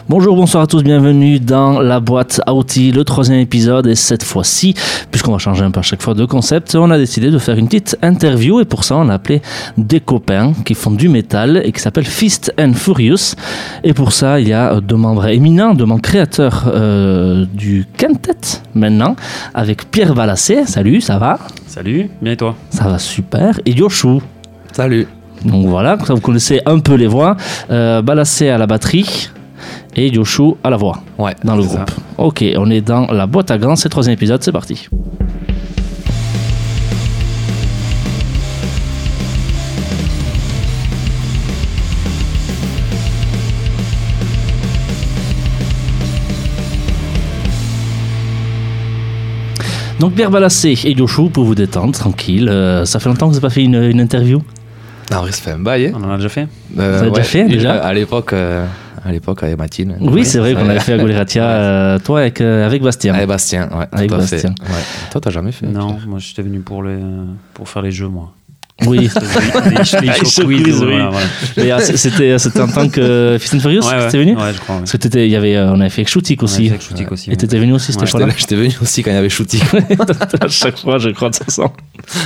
Bonjour, bonsoir à tous, bienvenue dans la boîte à outils, le 3e épisode. Et cette fois-ci, puisqu'on va changer un peu à chaque fois de concept, on a décidé de faire une petite interview. Et pour ça, on a appelé des copains qui font du métal et qui s'appellent Fist and Furious. Et pour ça, il y a deux membres éminents, deux membres créateurs du Quintet maintenant, avec Pierre Balassé. Salut, ça va? Salut, bien et toi? Ça va super. Et Yoshou. Salut. Donc voilà, comme ça vous connaissez un peu les voix. Balassé à la batterie et Yoshou à la voix, ouais, dans le groupe. Ça. Ok, on est dans la boîte à gants, c'est le 3e épisode, c'est parti. Donc Pierre Balassé et Yoshou, pour vous détendre, tranquille. Ça fait longtemps que vous n'avez pas fait une interview? Non, en vrai, ça fait un bail. On en a déjà fait. Vous avez déjà fait déjà à l'époque avec Mathilde. Oui, c'est vrai qu'on avait fait à Goliratia, toi avec Bastien. Avec Bastien, ouais. Avec tout à Bastien. fait. Ouais. Toi, t'as jamais fait? Non, moi j'étais venu pour faire les jeux, moi. Oui. les show quiz, oui. Voilà. C'était en tant que Fist and Furious que t'étais venu? Ouais, je crois. Ouais. Parce que on avait fait Shootik aussi. Et t'étais venu aussi, c'était pas là? J'étais venu aussi quand il y avait Shootik. À chaque fois, je crois, de toute façon.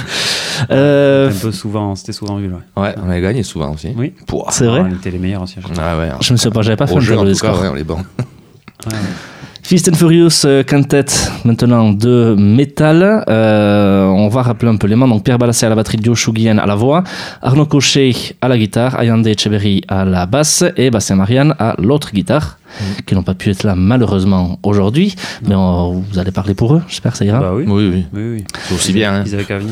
C'était souvent vu, ouais. Ouais, on avait gagné souvent aussi. Oui. Pouah. C'est vrai? On était les meilleurs aussi. Ah ouais. Je me souviens pas, j'avais pas fait un jeu, en tableau tout des cas, scores. ouais, on est bon. Ouais. Fist and Furious Quintet, maintenant de métal. On va rappeler un peu les membres. Donc Pierre Balassé à la batterie, Yoshou Guillen à la voix, Arnaud Cochet à la guitare, Ayande Echeverry à la basse et Bastien Marianne à l'autre guitare, qui n'ont pas pu être là malheureusement aujourd'hui. Mais vous allez parler pour eux, j'espère que ça ira. Bah oui. Oui. C'est aussi bien. Hein. Ils avaient qu'à venir.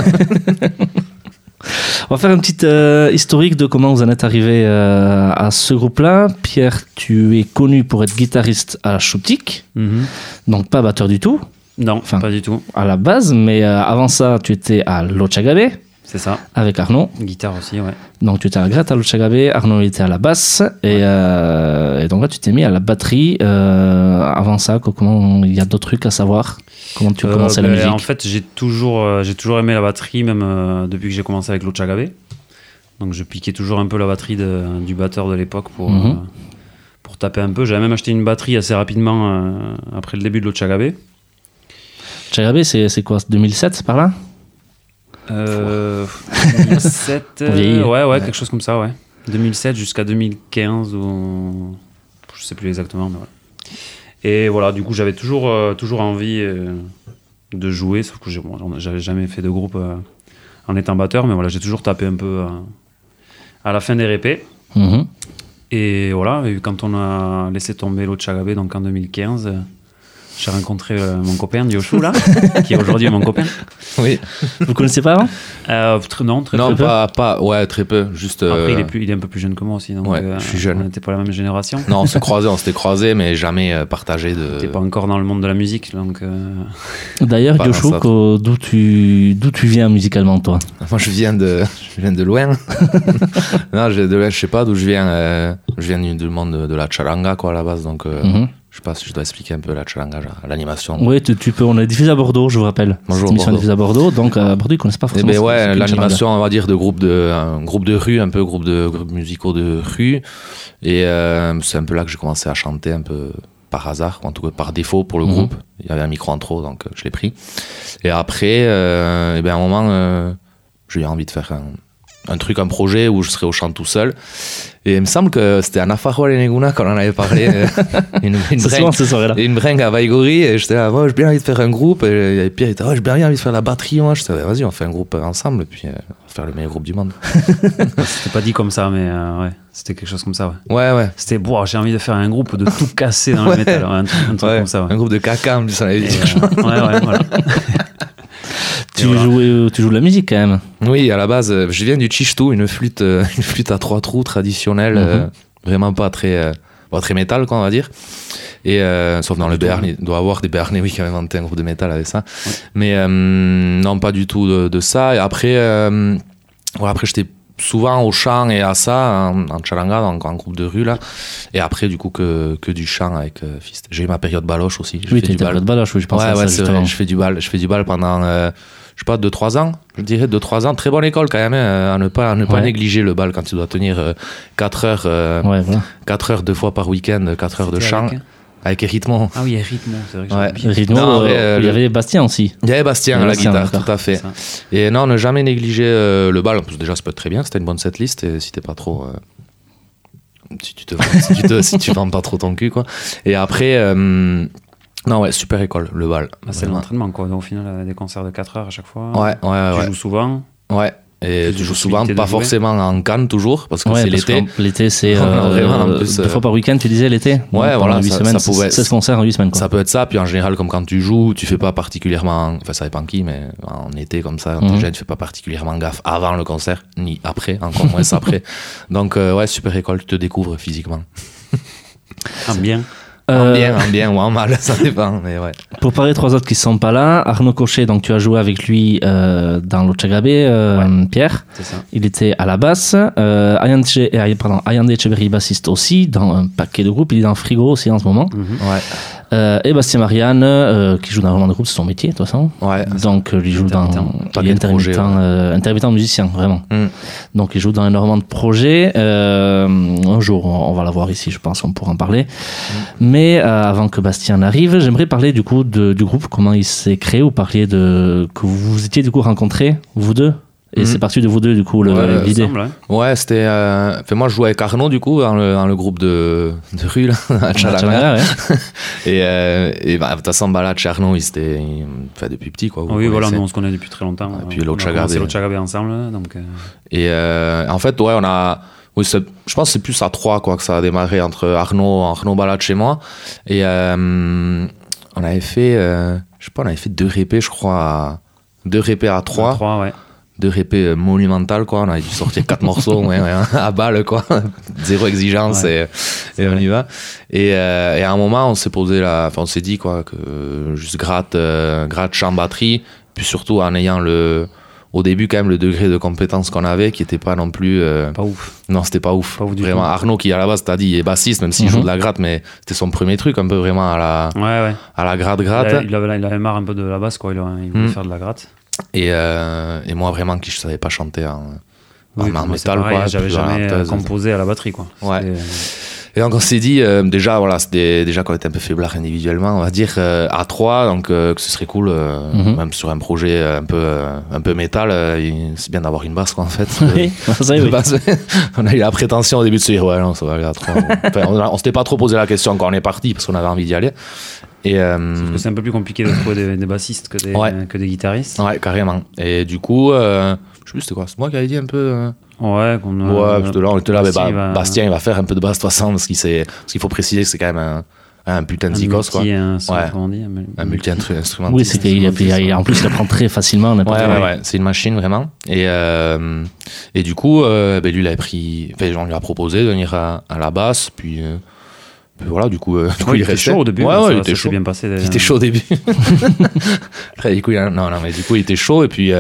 On va faire un petit historique de comment vous en êtes arrivé à ce groupe-là. Pierre, tu es connu pour être guitariste à Shootik, donc pas batteur du tout. Non, pas du tout. À la base, mais avant ça, tu étais à Lochagabe. C'est ça. Avec Arnaud. Guitare aussi, ouais. Donc tu étais à la gratte à Lochagabe, Arnaud était à la basse, et donc là tu t'es mis à la batterie. Avant ça, comment il y a d'autres trucs à savoir? Comment tu commençais la musique? En fait, j'ai toujours aimé la batterie, même depuis que j'ai commencé avec Lochagabe. Donc je piquais toujours un peu la batterie du batteur de l'époque pour taper un peu. J'avais même acheté une batterie assez rapidement après le début de Lochagabe. Lochagabe, c'est quoi, 2007 par là? 2007, ouais, quelque chose comme ça, ouais. 2007 jusqu'à 2015 ou je sais plus exactement, mais ouais. Et voilà, du coup, j'avais toujours envie de jouer, sauf que j'avais jamais fait de groupe en étant batteur, mais voilà, j'ai toujours tapé un peu à la fin des répés. Et voilà, et quand on a laissé tomber Lochagabe, donc en 2015. J'ai rencontré mon copain Yoshou là, qui est aujourd'hui mon copain. Oui. Vous connaissez pas avant? Non, très peu. Ouais, très peu. Juste. Après, il est un peu plus jeune que moi aussi, donc ouais, je suis jeune. On n'était pas la même génération. Non, on s'était croisés, mais jamais partagé de. T'es pas encore dans le monde de la musique, donc. D'ailleurs, Yoshou, d'où tu viens musicalement, toi? Moi, je viens de loin. Non, je sais pas d'où je viens. Je viens du monde de la charanga, quoi, à la base, donc. Je sais pas si je dois expliquer un peu la charanga, l'animation. Oui, tu peux. On est diffusé à Bordeaux, je vous rappelle. Bonjour. Cette émission est diffusée à Bordeaux, donc à Bordeaux, ils connaissent pas forcément. Mais ouais, l'animation, on va dire, un groupe de rue, un peu groupes musicaux de rue. Et c'est un peu là que j'ai commencé à chanter un peu par hasard, ou en tout cas par défaut pour le groupe. Il y avait un micro en trop, donc je l'ai pris. Et après, à un moment, j'ai eu envie de faire un projet où je serais au chant tout seul. Et il me semble que c'était à Nafarroa Leneguna quand on en avait parlé. une bringue à Vaigori. Et j'étais là, j'ai bien envie de faire un groupe. Et Pierre était j'ai bien envie de faire la batterie. Moi. Je disais, vas-y, on fait un groupe ensemble. Et puis, on va faire le meilleur groupe du monde. C'était pas dit comme ça, mais ouais, c'était quelque chose comme ça. Ouais. C'était, j'ai envie de faire un groupe de tout casser dans le métal. Un truc comme ça. Ouais. Un groupe de caca, en plus, on avait dit. Ouais, voilà. Tu joues de la musique quand même. Oui, à la base, je viens du chichtou, une flûte à 3 trous traditionnelle, vraiment pas très métal, quoi, on va dire. Et sauf dans le Béarn, il doit y avoir des Béarnais qui ont inventé un groupe de métal avec ça. Ouais. Mais non, pas du tout de ça. Et après, après j'étais souvent au chant et à ça, en charanga, donc en groupe de rue là. Et après, du coup, que du chant avec Fist. J'ai eu ma période baloche aussi. Oui, tu as une période baloche, oui, je pense à ça, c'est vrai, je fais du bal pendant sais pas, 2-3 ans, je dirais 2-3 ans. Très bonne école quand même, à ne pas négliger le bal quand tu dois tenir 4 heures, 4 heures 2 fois par week-end, 4 heures de chant. Avec Rythmo. Ah oui, Rythmo, c'est vrai que Rythmo, il y avait Bastien aussi. Il y avait Bastien à la guitare, tout à fait. Et non, ne jamais négliger le bal. Parce que déjà, ça peut être très bien, c'était une bonne setlist. Et si t'es pas trop. Si tu vends pas trop ton cul, quoi. Et après. Non, ouais, super école, le bal. C'est l'entraînement, quoi. Donc, au final, des concerts de 4 heures à chaque fois. Ouais. Tu joues souvent. Ouais. Et tu joues souvent, pas forcément en Cannes toujours, parce que c'est l'été. L'été, c'est 2 fois par week-end, tu disais l'été. Ouais, voilà, 8 semaines, ça pouvait 16 concerts en 8 semaines. Quoi. Ça peut être ça, puis en général, comme quand tu joues, tu fais pas particulièrement, enfin ça dépend qui, mais en été comme ça, quand t'es jeune, tu fais pas particulièrement gaffe avant le concert, ni après, encore moins après. Donc ouais, super école, tu te découvres physiquement. Bien. En bien ou en mal, ça dépend, mais ouais. Pour parler 3 autres qui sont pas là, Arnaud Cochet, donc tu as joué avec lui dans l'Ochagabé, Pierre. C'est ça. Il était à la basse. Ayande Echeverry, bassiste aussi, dans un paquet de groupes. Il est dans Frigo aussi en ce moment. Ouais. Et Bastien Marianne, qui joue dans vraiment de groupe, c'est son métier de toute façon. Ouais. Donc il joue il est intermittent musicien, vraiment. Donc il joue dans énormément de projets. Un jour, on va l'avoir ici, je pense, on pourra en parler. Mais avant que Bastien n'arrive, j'aimerais parler du coup du groupe, comment il s'est créé. Vous parliez que vous étiez du coup rencontrés, vous deux. Et c'est parti de vous deux, du coup, l'idée. Ouais, c'était. Moi, je jouais avec Arnaud, du coup, dans le groupe de rue, là, à Tchalaga. Et de toute façon, là, chez Arnaud, il fait depuis petit, quoi. Oui, voilà, nous, on se connaît depuis très longtemps. Et puis l'Ochagabé ensemble, donc. Et en fait, ouais, on a. Oui, je pense que c'est plus à 3 quoi, que ça a démarré entre Arnaud balade chez moi. Et on avait fait, je sais pas, on avait fait 2 répés, je crois, 2 répés à 3. 3, ouais. 2 répés monumentales, quoi. On avait dû sortir 4 morceaux, à balle, quoi. 0 exigence et on y va. Et à un moment, on s'est on s'est dit, quoi, que juste gratte, chant, batterie, puis surtout en ayant au début, quand même, le degré de compétence qu'on avait, qui était pas non plus. Pas ouf. Non, c'était pas ouf. Pas ouf du vraiment, tout. Arnaud, qui à la base, t'as dit, est bassiste, même s'il joue de la gratte, mais c'était son premier truc, un peu vraiment à la gratte. Il avait marre un peu de la basse, quoi. Il voulait faire de la gratte. Et moi, vraiment, je savais pas chanter en métal, pareil, quoi. J'avais jamais composé à la batterie, quoi. Ouais. Et donc on s'est dit, déjà qu'on était un peu faiblard individuellement, on va dire, à 3, donc que ce serait cool, même sur un projet un peu métal, c'est bien d'avoir une basse, quoi, en fait. Oui, ça, oui. On a eu la prétention au début de se dire, ouais, non, ça va aller à 3. Enfin, on s'était pas trop posé la question quand on est parti, parce qu'on avait envie d'y aller. Et, sauf que c'est un peu plus compliqué de trouver des bassistes que des guitaristes. Ouais, carrément. Et du coup, je sais plus c'était quoi, c'est moi qui avais dit un peu... Ouais, parce que là, on était là, Bastien, il va faire un peu de basse de toute façon, parce qu'il faut préciser que c'est quand même un putain de zikos, quoi. Un multi-instrumentiste. Oui, c'est en plus, il apprend très facilement. Ouais, c'est une machine, vraiment. Et du coup, lui, il avait pris... Enfin, on lui a proposé de venir à la basse, puis voilà, du coup, il était chaud au début. Ouais, il était chaud. Bien passé, il était chaud au début. Après, du coup, mais du coup, il était chaud, et puis...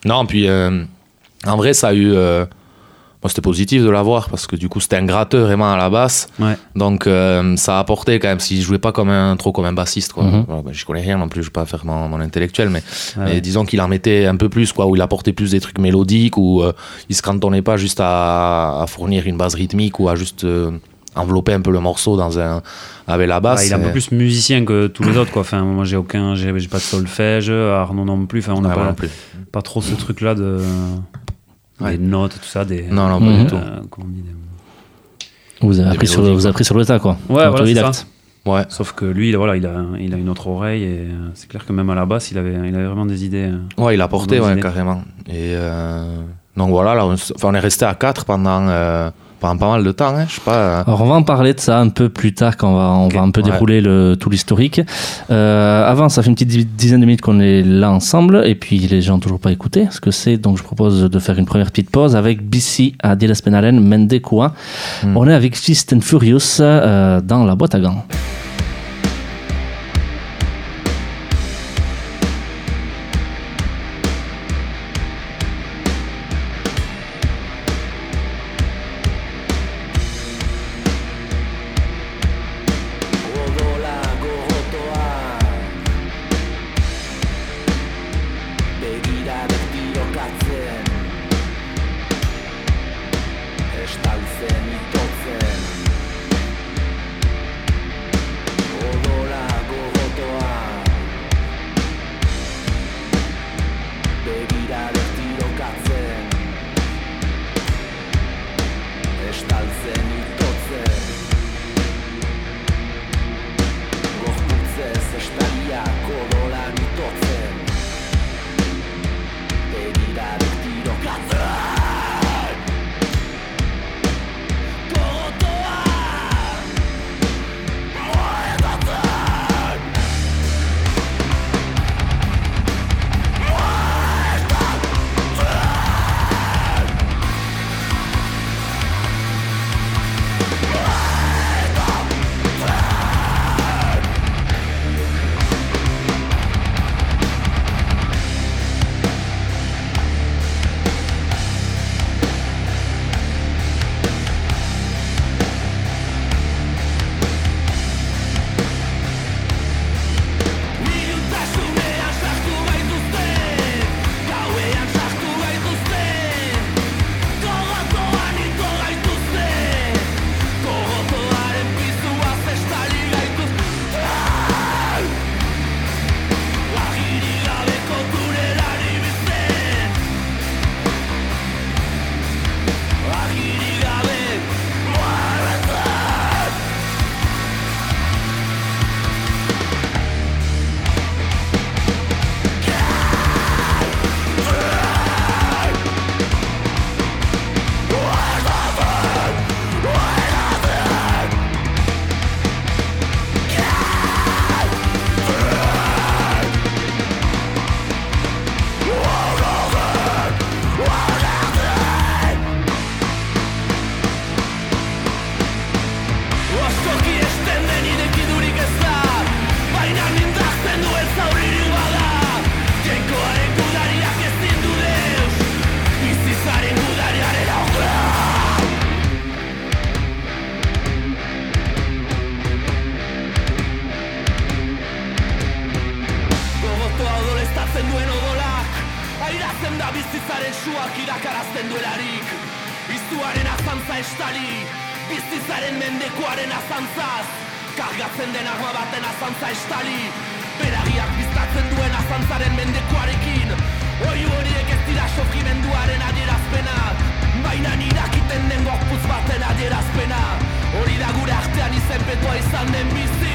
en vrai, ça a eu... moi, c'était positif de l'avoir parce que du coup, c'était un gratteux vraiment à la basse. Ouais. Donc, ça a apporté quand même. S'il jouait pas trop comme un bassiste, quoi. Je connais rien non plus, je vais pas faire mon intellectuel, mais disons qu'il en mettait un peu plus, quoi, où il apportait plus des trucs mélodiques, où il se cantonnait pas juste à fournir une base rythmique ou à juste envelopper un peu le morceau avec la basse. Il est un peu plus musicien que tous les autres, quoi. Enfin, moi, j'ai pas de solfège, Arnaud non plus. Enfin, on n'a pas trop ce truc-là de. Des notes, tout ça, non, pas du tout. Comment on dit, vous avez appris sur le tas, quoi. Ouais, voilà, c'est ça. Ouais. Sauf que lui, voilà, il a une autre oreille et c'est clair que même à la basse, il avait vraiment des idées. Ouais, il a porté, carrément. Et donc voilà, là, on est resté à 4 pendant pas mal de temps, hein, je sais pas. Alors on va en parler de ça un peu plus tard quand on va un peu dérouler tout l'historique. Avant, ça fait une petite dizaine de minutes qu'on est là ensemble et puis les gens n'ont toujours pas écouté ce que c'est, donc je propose de faire une première petite pause avec BC à Dilas Penalen, Mendekua. On est avec Fist and Furious dans la boîte à gants. Begira bizitzaren suak irakarazten duelarik, iztuaren azantza estali, bizitzaren mendekuaren azantzaz, kargatzen den arma baten azantza estali, beragiak biztatzen duen azantzaren mendekuarekin, oiu horiek ez dira sofrimenduaren adierazpena, baina irakiten den gorputz baten adierazpena, hori da gure artean izenpetua izan den bizi.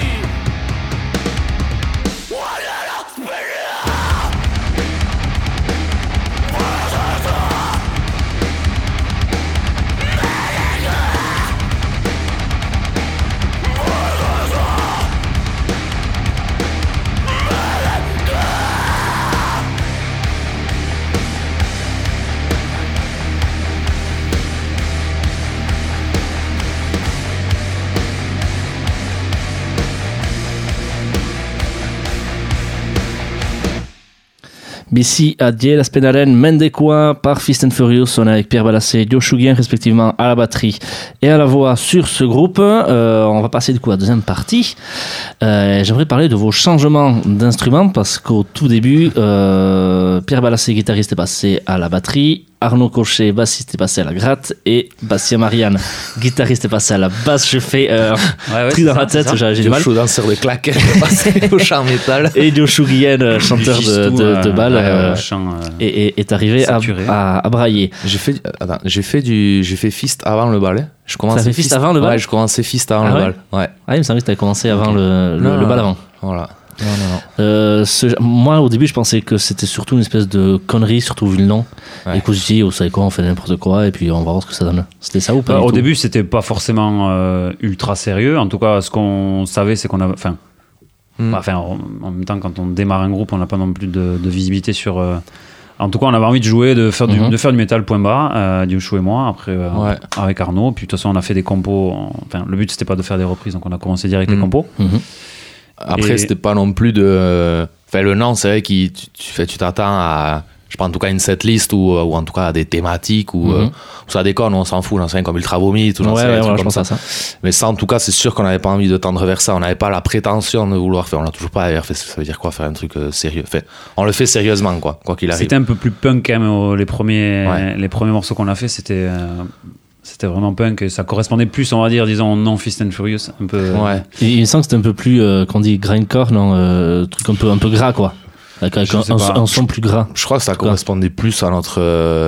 Bici Adie, la Spenaren, Mendekoa par Fist and Furious. On est avec Pierre Balassé et Joe Chugien respectivement à la batterie et à la voix sur ce groupe. On va passer du coup à la deuxième partie. J'aimerais parler de vos changements d'instruments parce qu'au tout début, Pierre Balassé, guitariste, est passé à la batterie. Arnaud Cochet, bassiste, est passé à la gratte, et Bastien Marianne, guitariste, est passé à la basse. Je fais truc dans la tête, j'ai du mal. Joe danseur de claque, passé au chant métal. Et Joe Chugien, chanteur de bal, est arrivé à brailler. J'ai fait Fist avant le bal. Ça fait Fist avant le bal? Ouais, je commençais Fist avant le bal. Ouais. Ah, il me semblait que tu avais commencé avant le bal avant. Voilà. Non. Moi au début je pensais que c'était surtout une espèce de connerie, surtout vu le nom, et que je dis vous savez quoi, on fait n'importe quoi et puis on va voir ce que ça donne. C'était ça ou pas? Au début c'était pas forcément ultra sérieux, en tout cas ce qu'on savait c'est qu'on avait en même temps quand on démarre un groupe on n'a pas non plus de visibilité sur en tout cas on avait envie de jouer, de faire du métal point bas, Diouchou et moi après avec Arnaud, puis de toute façon on a fait des compos, le but c'était pas de faire des reprises donc on a commencé direct les compos. Après, c'était pas non plus de. Enfin, le nom, c'est vrai que tu t'attends à. Je pense en tout cas une setlist ou en tout cas à des thématiques où ça déconne, on s'en fout, j'en sais rien, comme Ultra Vomit, tout j'en sais rien, comme ça. Mais ça, en tout cas, c'est sûr qu'on n'avait pas envie de tendre vers ça. On n'avait pas la prétention de vouloir faire. On l'a toujours pas d'ailleurs fait. Ça veut dire quoi, faire un truc sérieux? Enfin, on le fait sérieusement, quoi qu'il arrive. C'était un peu plus punk quand même. Les premiers morceaux qu'on a fait, c'était vraiment punk et ça correspondait plus, on va dire, disons, non Fist and Furious, un peu. Ouais. Et il me semble que c'était un peu plus, qu'on dit grindcore, non, truc un peu gras, quoi. Avec un son plus gras. Je crois que ça correspondait plus à notre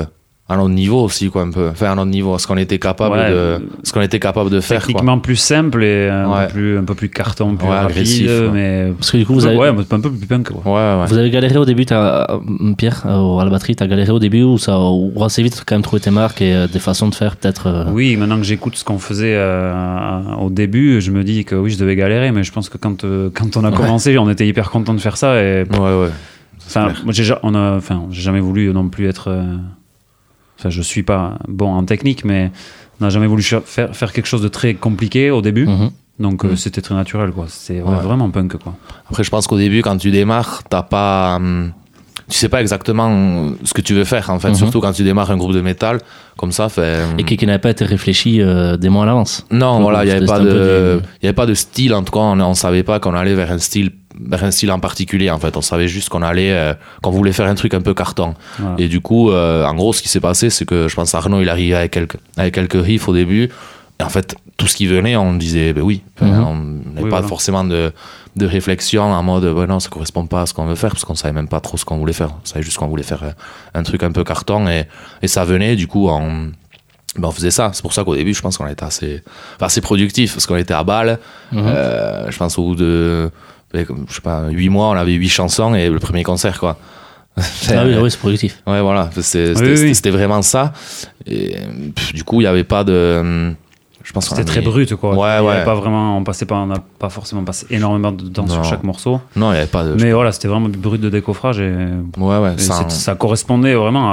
à notre niveau aussi, quoi, un peu. Enfin, à notre niveau, ce qu'on était capable de faire. Techniquement quoi. plus simple et un peu plus carton, plus rapide, agressif. Mais Parce que du coup, vous avez... un peu plus punk, quoi. Ouais. Vous avez galéré au début, Pierre, à la batterie, t'as galéré au début ou assez vite, t'as quand même trouvé tes marques et des façons de faire, peut-être Oui, maintenant que j'écoute ce qu'on faisait au début, je me dis que oui, je devais galérer, mais je pense que quand on a commencé, on était hyper content de faire ça. Et, ouais. Enfin, moi, j'ai jamais voulu non plus être... Enfin, je suis pas bon en technique, mais on n'a jamais voulu faire quelque chose de très compliqué au début. Donc c'était très naturel, quoi. C'était vraiment punk, quoi. Après, je pense qu'au début, quand tu démarres, tu sais pas exactement ce que tu veux faire, en fait. Surtout quand tu démarres un groupe de métal, comme ça. Et qui n'avait pas été réfléchi des mois à l'avance. Non, voilà, il n'y avait pas de style, en tout cas. On savait pas qu'on allait vers un style en particulier, en fait. On savait juste qu'on voulait faire un truc un peu carton. Voilà. Et du coup, en gros, ce qui s'est passé, c'est que je pense Arnaud, il arrivait avec quelques riffs au début. Et en fait, tout ce qui venait, on disait oui. On n'avait pas forcément de réflexion en mode non, ça correspond pas à ce qu'on veut faire, parce qu'on savait même pas trop ce qu'on voulait faire. On savait juste qu'on voulait faire un truc un peu carton, et ça venait. Du coup, on faisait ça. C'est pour ça qu'au début, je pense qu'on était assez productif, parce qu'on était à Bâle. Je pense au bout de 8 mois, on avait 8 chansons et le premier concert, quoi. Oui, c'est productif. Ouais, voilà, c'était vraiment ça. Et du coup, il n'y avait pas de... Je pense c'était très brut, quoi. Ouais. Pas vraiment, on n'a pas forcément passé énormément de temps sur chaque morceau. Non, il n'y avait pas de... Mais voilà, c'était vraiment du brut de décoffrage et ça correspondait vraiment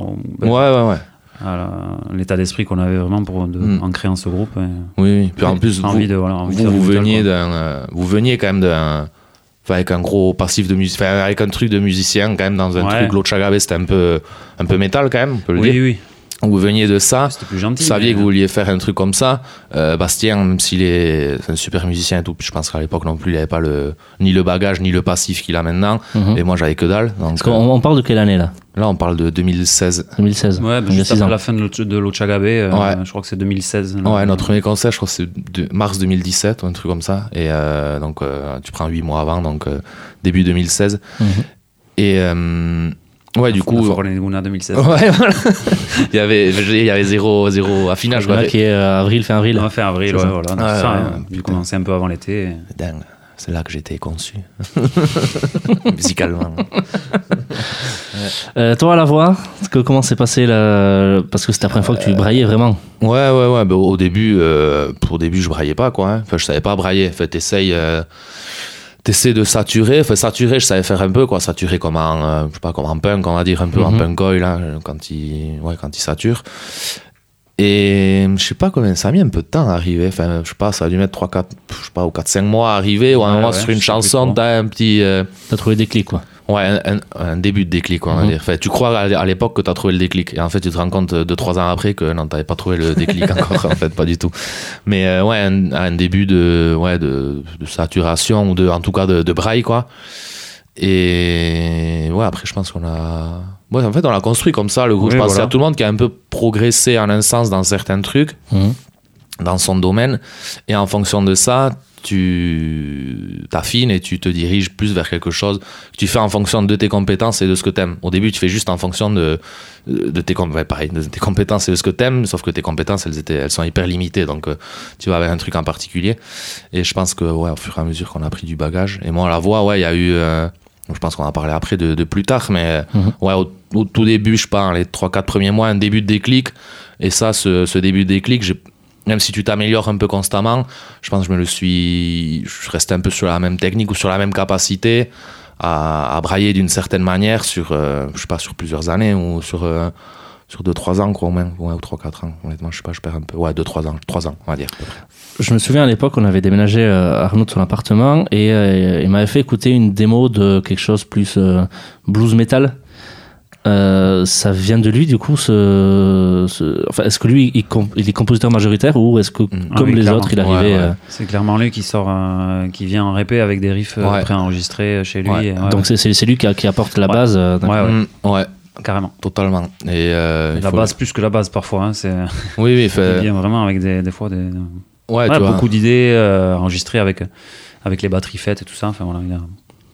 à l'état d'esprit qu'on avait vraiment en créant ce groupe. Oui. Puis en plus, vous veniez quand même avec un gros passif de musique, avec un truc de musicien quand même dans un truc. L'autre Chagabé, c'était un peu métal quand même, on peut le dire. Oui. Vous veniez de ça, c'était plus gentil, vous saviez que vous vouliez faire un truc comme ça. Bastien, même s'il est un super musicien et tout, je pense qu'à l'époque non plus, il n'avait pas ni le bagage ni le passif qu'il a maintenant. Et moi, j'avais que dalle. Donc, on parle de quelle année là ? Là, on parle de 2016. 2016. Ouais, juste après la fin de l'Ochagabé, je crois que c'est 2016. Ouais, notre premier concert, je crois que c'est mars 2017 ou un truc comme ça. Et donc, tu prends 8 mois avant, donc début 2016. Et... ouais, du coup. Laguna 2016. Ouais, voilà. il y avait zéro affinage. Qui est avril, fin avril. On fait avril, voilà. J'ai commencé un peu avant l'été. Dingue. C'est là que j'ai été conçu. Musicalement. Toi, à la voix, comment s'est passé parce que c'était la première fois que tu braillais vraiment. Ouais. Bah, au début, je braillais pas, quoi. Hein. Enfin, je savais pas brailler. En fait, t'essayes de saturer. Enfin, saturer, je savais faire un peu, quoi. Saturer comme en punk, on va dire, un peu en punkoil, là, quand il sature. Et je sais pas combien, ça a mis un peu de temps à arriver. Enfin, je sais pas, ça a dû mettre 4-5 mois à arriver, ou un mois sur une chanson, t'as un petit. T'as trouvé le déclic, quoi. Ouais, un début de déclic, on va dire. Enfin, tu crois à l'époque que t'as trouvé le déclic, et en fait, tu te rends compte 2-3 ans après que non, t'avais pas trouvé le déclic encore, en fait, pas du tout. Mais un début de saturation, ou en tout cas de braille, quoi. Et après, je pense qu'on a. Ouais, en fait, on l'a construit comme ça, le groupe. Je pense qu'il y a tout le monde qui a un peu progressé en un sens dans certains trucs, dans son domaine. Et en fonction de ça, tu t'affines et tu te diriges plus vers quelque chose que tu fais en fonction de tes compétences et de ce que t'aimes. Au début, tu fais juste en fonction de tes compétences et de ce que t'aimes, sauf que tes compétences, elles sont hyper limitées. Donc, tu vas vers un truc en particulier. Et je pense que, au fur et à mesure qu'on a pris du bagage, et moi, à la voix, il y a eu... je pense qu'on en parlé après de plus tard, mais au tout début, je pense, les 3-4 premiers mois, un début de déclic. Et ça, ce début de déclic, même si tu t'améliores un peu constamment, je pense que je restais un peu sur la même technique ou sur la même capacité à brailler d'une certaine manière sur plusieurs années ou sur 2-3 ans, quoi, au moins, ou 3-4 ans. Honnêtement, je sais pas, je perds un peu. Ouais, 2-3 ans, 3 ans, on va dire, à peu près. Je me souviens à l'époque, on avait déménagé Arnaud de son appartement et il m'avait fait écouter une démo de quelque chose plus blues metal. Ça vient de lui, du coup, est-ce que lui, il est compositeur majoritaire ou est-ce que, comme les autres, il arrivait... C'est clairement lui qui vient en répé avec des riffs préenregistrés chez lui. Donc c'est lui qui apporte la base. Ouais. Carrément. Totalement. Et la base plus que la base parfois. Hein, oui. Il vient vraiment avec des fois des... Ouais, tu beaucoup d'idées enregistrées avec les batteries faites et tout ça. Enfin, voilà,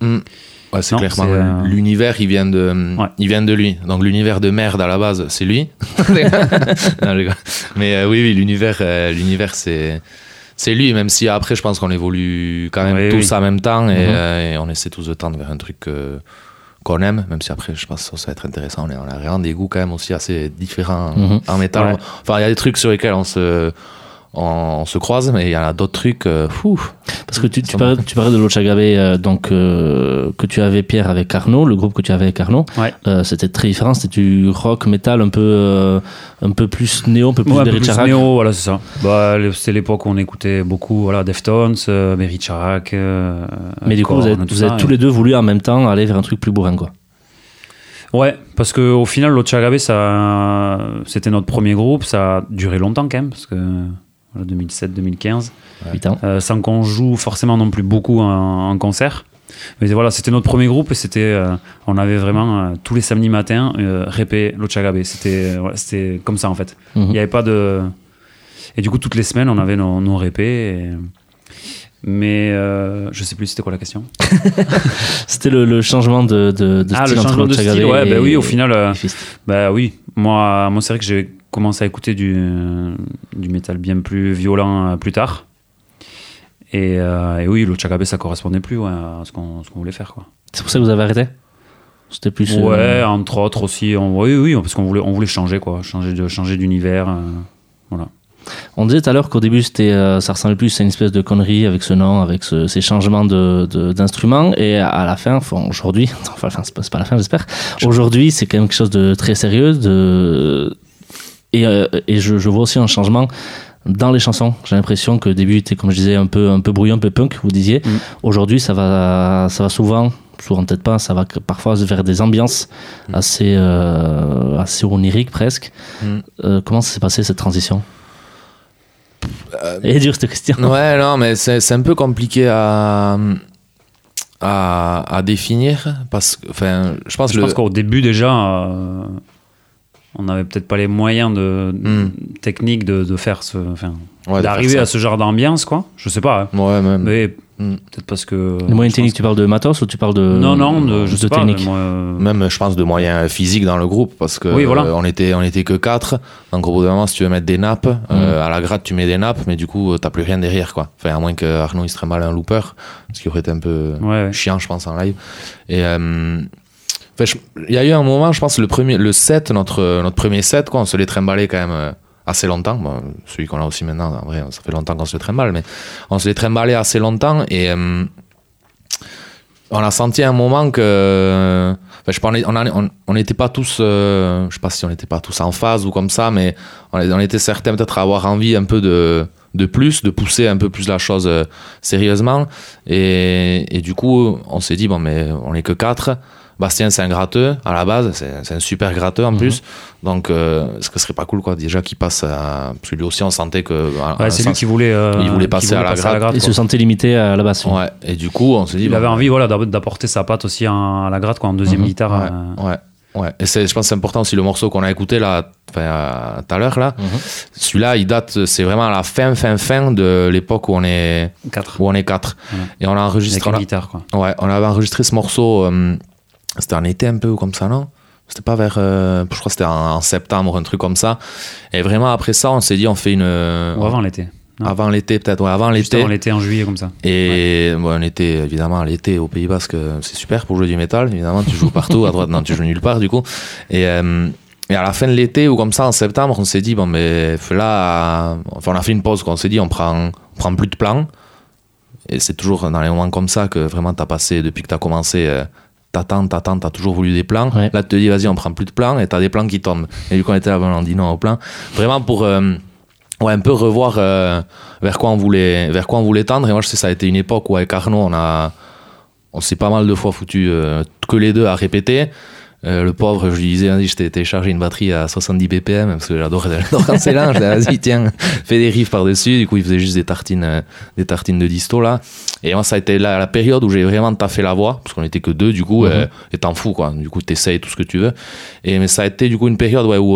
Ouais, c'est clairement l'univers, il vient de lui. Donc l'univers de merde à la base, c'est lui. Non, mais oui, l'univers c'est lui, même si après je pense qu'on évolue quand même tous en même temps et on essaie tous de tendre vers un truc qu'on aime, même si après je pense que ça va être intéressant. On a vraiment des goûts quand même aussi assez différents en métal. Ouais. Enfin, il y a des trucs sur lesquels on se croise, mais il y en a d'autres trucs parce que tu parlais de l'Ochagabé que tu avais, Pierre, avec Arnaud, le groupe que tu avais avec Arnaud. C'était très différent, c'était du rock metal un peu plus néo, un peu plus Berry Charak. Néo, voilà, c'est ça. C'était l'époque où on écoutait beaucoup Deftones, Berry Charak. Mais du coup vous avez tous les deux voulu en même temps aller vers un truc plus bourrin, quoi. Ouais, parce qu'au final l'Ochagabé, c'était notre premier groupe, ça a duré longtemps quand même, parce que 2007-2015, 8 ans. Sans qu'on joue forcément non plus beaucoup en concert. Mais voilà, c'était notre premier groupe et on avait vraiment tous les samedis matins répé l'Ochagabé. C'était comme ça en fait. Il n'y avait pas de... Et du coup, toutes les semaines, on avait nos répés. Mais je sais plus c'était quoi la question. C'était le changement de style. Le changement de style, ouais, oui, au final, oui. Moi c'est vrai que j'ai commencé à écouter du métal bien plus violent plus tard. Et oui, l'Ochagabé, ça correspondait plus à ce qu'on voulait faire, quoi. C'est pour ça que vous avez arrêté ? C'était plus... Ouais, entre autres aussi. Oui, parce qu'on voulait changer, quoi. Changer d'univers. Voilà. On disait tout à l'heure qu'au début ça ressemblait plus à une espèce de connerie avec ce nom, avec ces changements d'instruments, et à la fin, aujourd'hui, c'est pas la fin j'espère, aujourd'hui c'est quand même quelque chose de très sérieux, et je vois aussi un changement dans les chansons. J'ai l'impression que au début était, comme je disais, un peu brouillon, un peu punk, vous disiez. Aujourd'hui ça va souvent peut-être pas, ça va parfois vers des ambiances assez oniriques presque. Comment ça s'est passé cette transition? Et dur cette question. Ouais, non, mais c'est un peu compliqué à définir parce que, enfin, je pense qu'au début déjà, on n'avait peut-être pas les moyens techniques de faire d'arriver à ce genre d'ambiance, quoi. Je sais pas. Ouais, même. Mais peut-être parce que. Les moyens techniques, tu parles de matos ou tu parles de. Non, je sais pas. Technique. Même, je pense, de moyens physiques dans le groupe parce que on était que 4. Donc, au bout d'un moment, si tu veux mettre des nappes, à la gratte, tu mets des nappes, mais du coup, t'as plus rien derrière, quoi. Enfin, à moins que Arnaud il se trimballe un looper, ce qui aurait été un peu chiant, je pense, en live. Et. Il y a eu un moment, je pense, le set, notre premier set, quoi, on se l'est trimballé quand même assez longtemps. Bon, celui qu'on a aussi maintenant, en vrai, ça fait longtemps qu'on se le trimballe, mais on se l'est trimballé assez longtemps et on a senti un moment que. On n'était pas tous. Je sais pas si on n'était pas tous en phase ou comme ça, mais on était certains peut-être à avoir envie un peu de pousser un peu plus la chose sérieusement. Et du coup, on s'est dit, bon, mais on n'est que 4. Bastien, c'est un gratteux à la base, c'est un super gratteux en plus, donc est-ce que ce serait pas cool, quoi, déjà qu'il passe parce que lui aussi on sentait que c'est lui qui voulait passer à la gratte, il se sentait limité à la basse, ouais, et du coup on s'est dit il avait envie d'apporter sa patte aussi à la gratte, quoi, en deuxième guitare. Ouais. Et je pense que c'est important aussi le morceau qu'on a écouté là, tout à l'heure là. Celui-là, il date, c'est vraiment à la fin de l'époque où on est 4. Et on a enregistré avec une guitare, quoi. Ouais, on avait enregistré ce morceau. C'était en été un peu ou comme ça, non? C'était pas vers... je crois que c'était en septembre, un truc comme ça. Et vraiment, après ça, on s'est dit, on fait une... Ou avant l'été. Non. Avant l'été, peut-être. Ouais, avant l'été. Juste avant l'été, en juillet, comme ça. Et on était, évidemment, l'été au Pays Basque, c'est super pour jouer du métal. Évidemment, tu joues partout, à droite, non, tu joues nulle part, du coup. Et à la fin de l'été, ou comme ça, en septembre, on s'est dit, bon, mais là... Enfin, on a fait une pause, quoi. On s'est dit, on prend plus de plans. Et c'est toujours dans les moments comme ça que vraiment t'as passé, depuis que t'as commencé... T'attends, t'as toujours voulu des plans. Ouais. Là, tu te dis, vas-y, on prend plus de plans et t'as des plans qui tombent. Et du coup, on était là, on dit non aux plans. Vraiment pour un peu revoir vers quoi on voulait tendre. Et moi, je sais, ça a été une époque où avec Arnaud, on s'est pas mal de fois foutu que les deux à répéter. Le pauvre, je lui disais, vas-y, je t'ai téléchargé une batterie à 70 BPM parce que j'adore quand c'est lent. Je disais, vas-y, tiens, fais des riffs par-dessus. Du coup, il faisait juste des tartines de disto là. Et moi, ça a été la période où j'ai vraiment taffé la voix parce qu'on était que 2 du coup, et t'en fous, quoi. Du coup, t'essayes tout ce que tu veux. Mais ça a été du coup une période où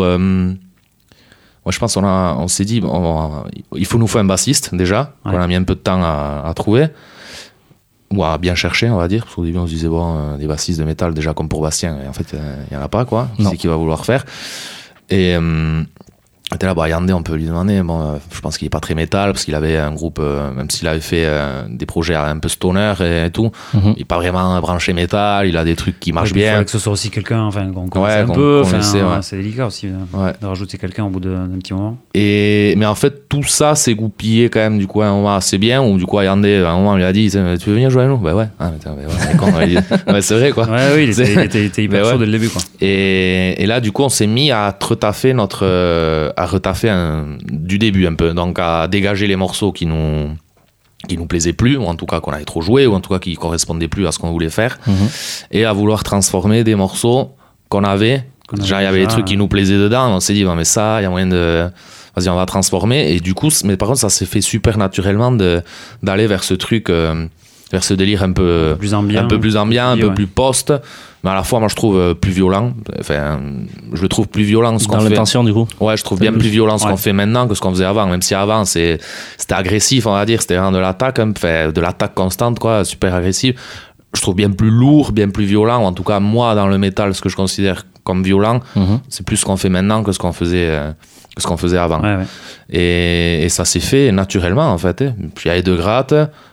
moi, je pense on s'est dit, il faut nous faire un bassiste déjà, qu'on a mis un peu de temps à trouver. ou à bien chercher, on va dire, parce qu'au début on se disait bon, des bassistes de métal déjà comme pour Bastien, et en fait il y en a pas quoi, c'est qui va vouloir faire. Et t'es là, Yandé, on peut lui demander. Bon, je pense qu'il est pas très métal parce qu'il avait un groupe, même s'il avait fait des projets un peu stoner et tout, il est pas vraiment branché métal. Il a des trucs qui marchent bien. Il fallait que ce soit aussi quelqu'un, qu'on connaisse un peu. C'est délicat aussi de rajouter quelqu'un au bout d'un petit moment. Mais en fait, tout ça s'est goupillé quand même du coup à un moment assez bien. Où du coup, Yandé, à un moment, il lui a dit, tu veux venir jouer avec nous? Bah ouais. Ah, mais c'est vrai quoi. Ouais, oui, il était hyper chaud dès le début quoi. Et là, du coup, on s'est mis à retaffer à retaffer du début un peu, donc à dégager les morceaux qui nous plaisaient plus, ou en tout cas qu'on avait trop joué, ou en tout cas qui correspondaient plus à ce qu'on voulait faire, et à vouloir transformer des morceaux qu'on avait. Genre il y avait des trucs qui nous plaisaient dedans, on s'est dit mais ça, il y a moyen de... Vas-y, on va transformer, et du coup, mais par contre ça s'est fait super naturellement d'aller vers ce truc... vers ce délire un peu plus ambiant, un peu plus post, mais à la fois moi je trouve plus violent. Enfin, je le trouve plus violent ce qu'on fait. Dans l'intention du coup. Ouais, je trouve bien plus violent ce qu'on fait maintenant que ce qu'on faisait avant. Même si avant c'était agressif, on va dire, c'était vraiment de l'attaque, de l'attaque constante, quoi, super agressive. Je trouve bien plus lourd, bien plus violent. En tout cas, moi dans le métal, ce que je considère comme violent, c'est plus ce qu'on fait maintenant que ce qu'on faisait avant. Ouais. Et ça s'est fait naturellement en fait. Puis il y avait deux grattes.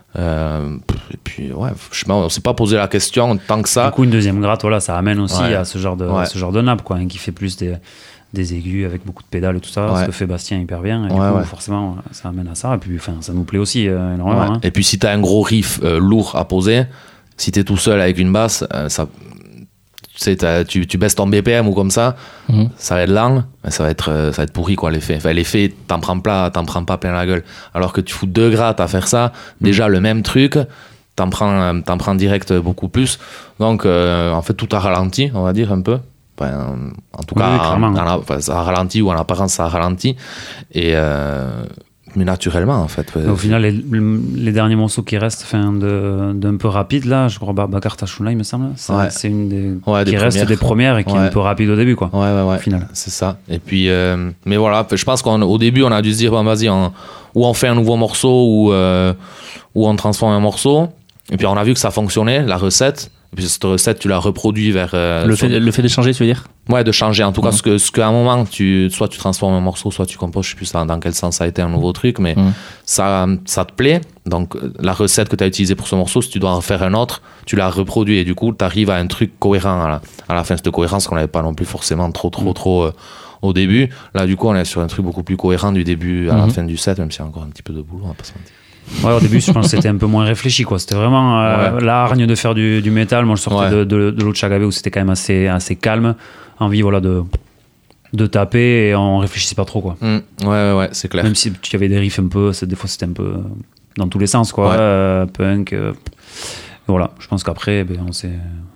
Et puis on s'est pas posé la question tant que ça. Du coup une deuxième gratte, voilà, ça amène aussi à ce genre de nappe quoi, qui fait plus des aigus avec beaucoup de pédales et tout ça, ce que fait Bastien hyper bien, et du coup forcément ça amène à ça, et puis ça nous plaît aussi énormément. Et puis si t'as un gros riff lourd à poser, si t'es tout seul avec une basse, ça... Tu baisses ton BPM ou comme ça, ça va être lent, mais ça va être pourri quoi l'effet. Enfin, l'effet, t'en prends pas plein la gueule. Alors que tu fous deux grattes à faire ça, déjà le même truc, t'en prends direct beaucoup plus. Donc en fait tout a ralenti, on va dire un peu. Enfin, en tout cas, ça a ralenti, ou en apparence ça a ralenti. Mais naturellement en fait. Au final, les derniers morceaux qui restent d'un peu rapide là, je crois Bakar Tachoula il me semble, c'est une des reste des premières et qui est un peu rapide au début quoi. Au final. C'est ça. Et puis mais voilà, je pense qu'au début on a dû se dire vas-y, ou on fait un nouveau morceau ou on transforme un morceau, et puis on a vu que ça fonctionnait, la recette. Et puis cette recette, tu la reproduis vers... le fait d'échanger, tu veux dire? Ouais, de changer. En tout cas, ce qu'à un moment, soit tu transformes un morceau, soit tu composes, je sais plus dans quel sens ça a été un nouveau truc, mais ça te plaît. Donc, la recette que tu as utilisée pour ce morceau, si tu dois en faire un autre, tu la reproduis. Et du coup, tu arrives à un truc cohérent à la fin. Cette cohérence qu'on n'avait pas non plus forcément trop au début. Là, du coup, on est sur un truc beaucoup plus cohérent du début à la fin du set, même s'il y a encore un petit peu de boulot, on va pas se mentir. Ouais, au début, je pense que c'était un peu moins réfléchi, quoi. C'était vraiment la hargne de faire du métal. Moi, je sortais de l'autre Chagabé où c'était quand même assez calme. Envie, voilà, de taper, et on réfléchissait pas trop, quoi. Ouais, c'est clair. Même si il y avait des riffs un peu, des fois c'était un peu dans tous les sens, quoi. Punk. Voilà, je pense qu'après, on s'est.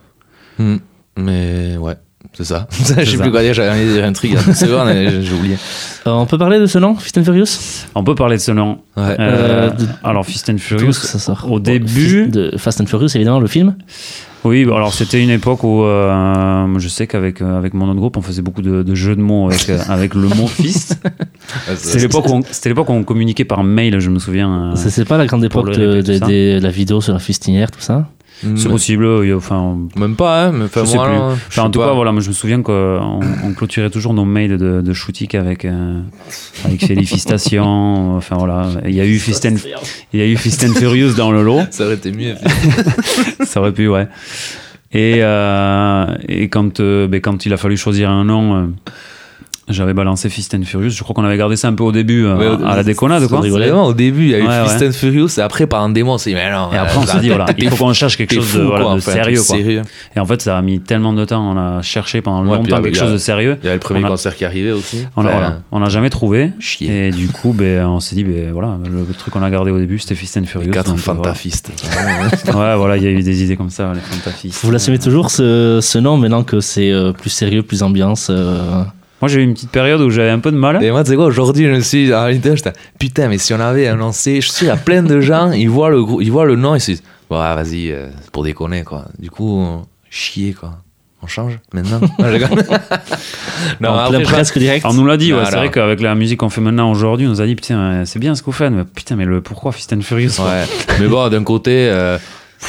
Mais ouais. C'est ça. Je sais plus quoi dire, j'avais envie de dire un truc il y a 2 secondes et j'ai oublié. On peut parler de ce nom, Fist and Furious? On peut parler de ce nom. Alors, Fist and Furious, ça sort. Au début. De Fast and Furious, évidemment, le film. Oui, alors c'était une époque où je sais qu'avec mon autre groupe, on faisait beaucoup de jeux de mots avec le mot fist. C'était l'époque où on communiquait par mail, je me souviens. C'est pas la grande époque de la vidéo sur la fistinière, tout ça? C'est possible, même pas, hein, mais moi, en tout cas, voilà, moi je me souviens qu'on clôturait toujours nos mails de shooting avec félicitation. Enfin voilà, il y a eu Fist and Furious dans le lot. Ça aurait été mieux. Ça aurait pu, ouais. Et quand il a fallu choisir un nom. J'avais balancé Fist and Furious. Je crois qu'on avait gardé ça un peu au début à la déconnade, quoi. Vraiment, au début, il y a eu Fist and Furious, et après, par un démon, on s'est dit, mais non. Et après, on s'est dit, voilà, il faut qu'on cherche quelque chose de sérieux, quoi. Et en fait, ça a mis tellement de temps. On a cherché pendant longtemps quelque chose de sérieux. Il y avait le premier concert qui arrivait aussi. On n'a jamais trouvé. Et du coup, on s'est dit, voilà, le truc qu'on a gardé au début, c'était Fist and Furious. 4 Fantafist. Ouais, voilà, il y a eu des idées comme ça, les Fantafist. Vous l'assumez toujours, ce nom, maintenant que c'est plus sérieux, plus ambiance Moi, j'ai eu une petite période où j'avais un peu de mal. Et moi, tu sais quoi, aujourd'hui, je me suis dit, en réalité, putain, mais si on avait annoncé, je sais, il y a plein de gens, ils voient le nom, et se disent, ouais, vas-y, c'est pour déconner, quoi. Du coup, chier, quoi. On change maintenant. Non, après, presque direct. On nous l'a dit, c'est vrai qu'avec la musique qu'on fait maintenant aujourd'hui, on nous a dit, putain, c'est bien ce qu'on fait, mais putain, mais pourquoi Fist and Furious, quoi. Ouais. Mais bon, d'un côté,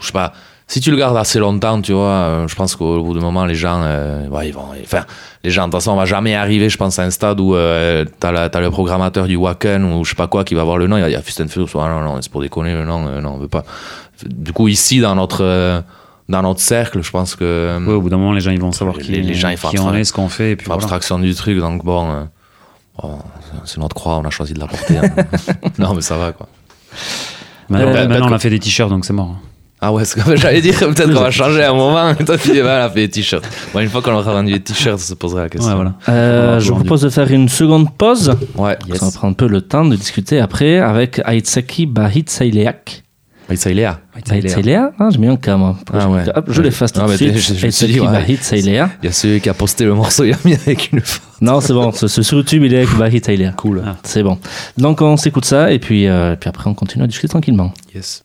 sais pas, si tu le gardes assez longtemps, tu vois, je pense qu'au bout d'un moment, les gens, les gens, de toute façon, on va jamais arriver, je pense, à un stade où t'as le programmateur du Wacken ou je sais pas quoi qui va avoir le nom, il va dire Fast and Furious, non, c'est pour déconner, non, on veut pas. Du coup, ici, dans notre cercle, je pense que... Ouais, au bout d'un moment, les gens, ils vont savoir qui on est, ce qu'on fait, et puis voilà. Abstraction du truc, donc bon, c'est notre croix, on a choisi de la porter. Hein. Non, mais ça va, quoi. Maintenant, on a fait des t-shirts, donc c'est mort. Ah ouais, ce que j'allais dire, peut-être qu'on va changer à un moment. Toi, tu dis, on a fait des t-shirts. Bon, une fois qu'on aura vendu des t-shirts, ça se posera la question. Ouais, voilà. Je vous propose de faire une seconde pause. Ouais, yes. On va prendre un peu le temps de discuter après avec Aitseki Bahitsaileak. Bahitsaileak. Ah, j'ai mis un K, moi. Ah ouais. Hop, je l'efface tout de suite. Aitseki Bahitsaileak. Il y a celui qui a posté le morceau, il a mis avec une fois. Non, c'est bon. Ce sur YouTube, il est avec Bahitsaileak. Cool. Ah, c'est bon. Donc, on s'écoute ça et puis après, on continue à discuter tranquillement. Yes.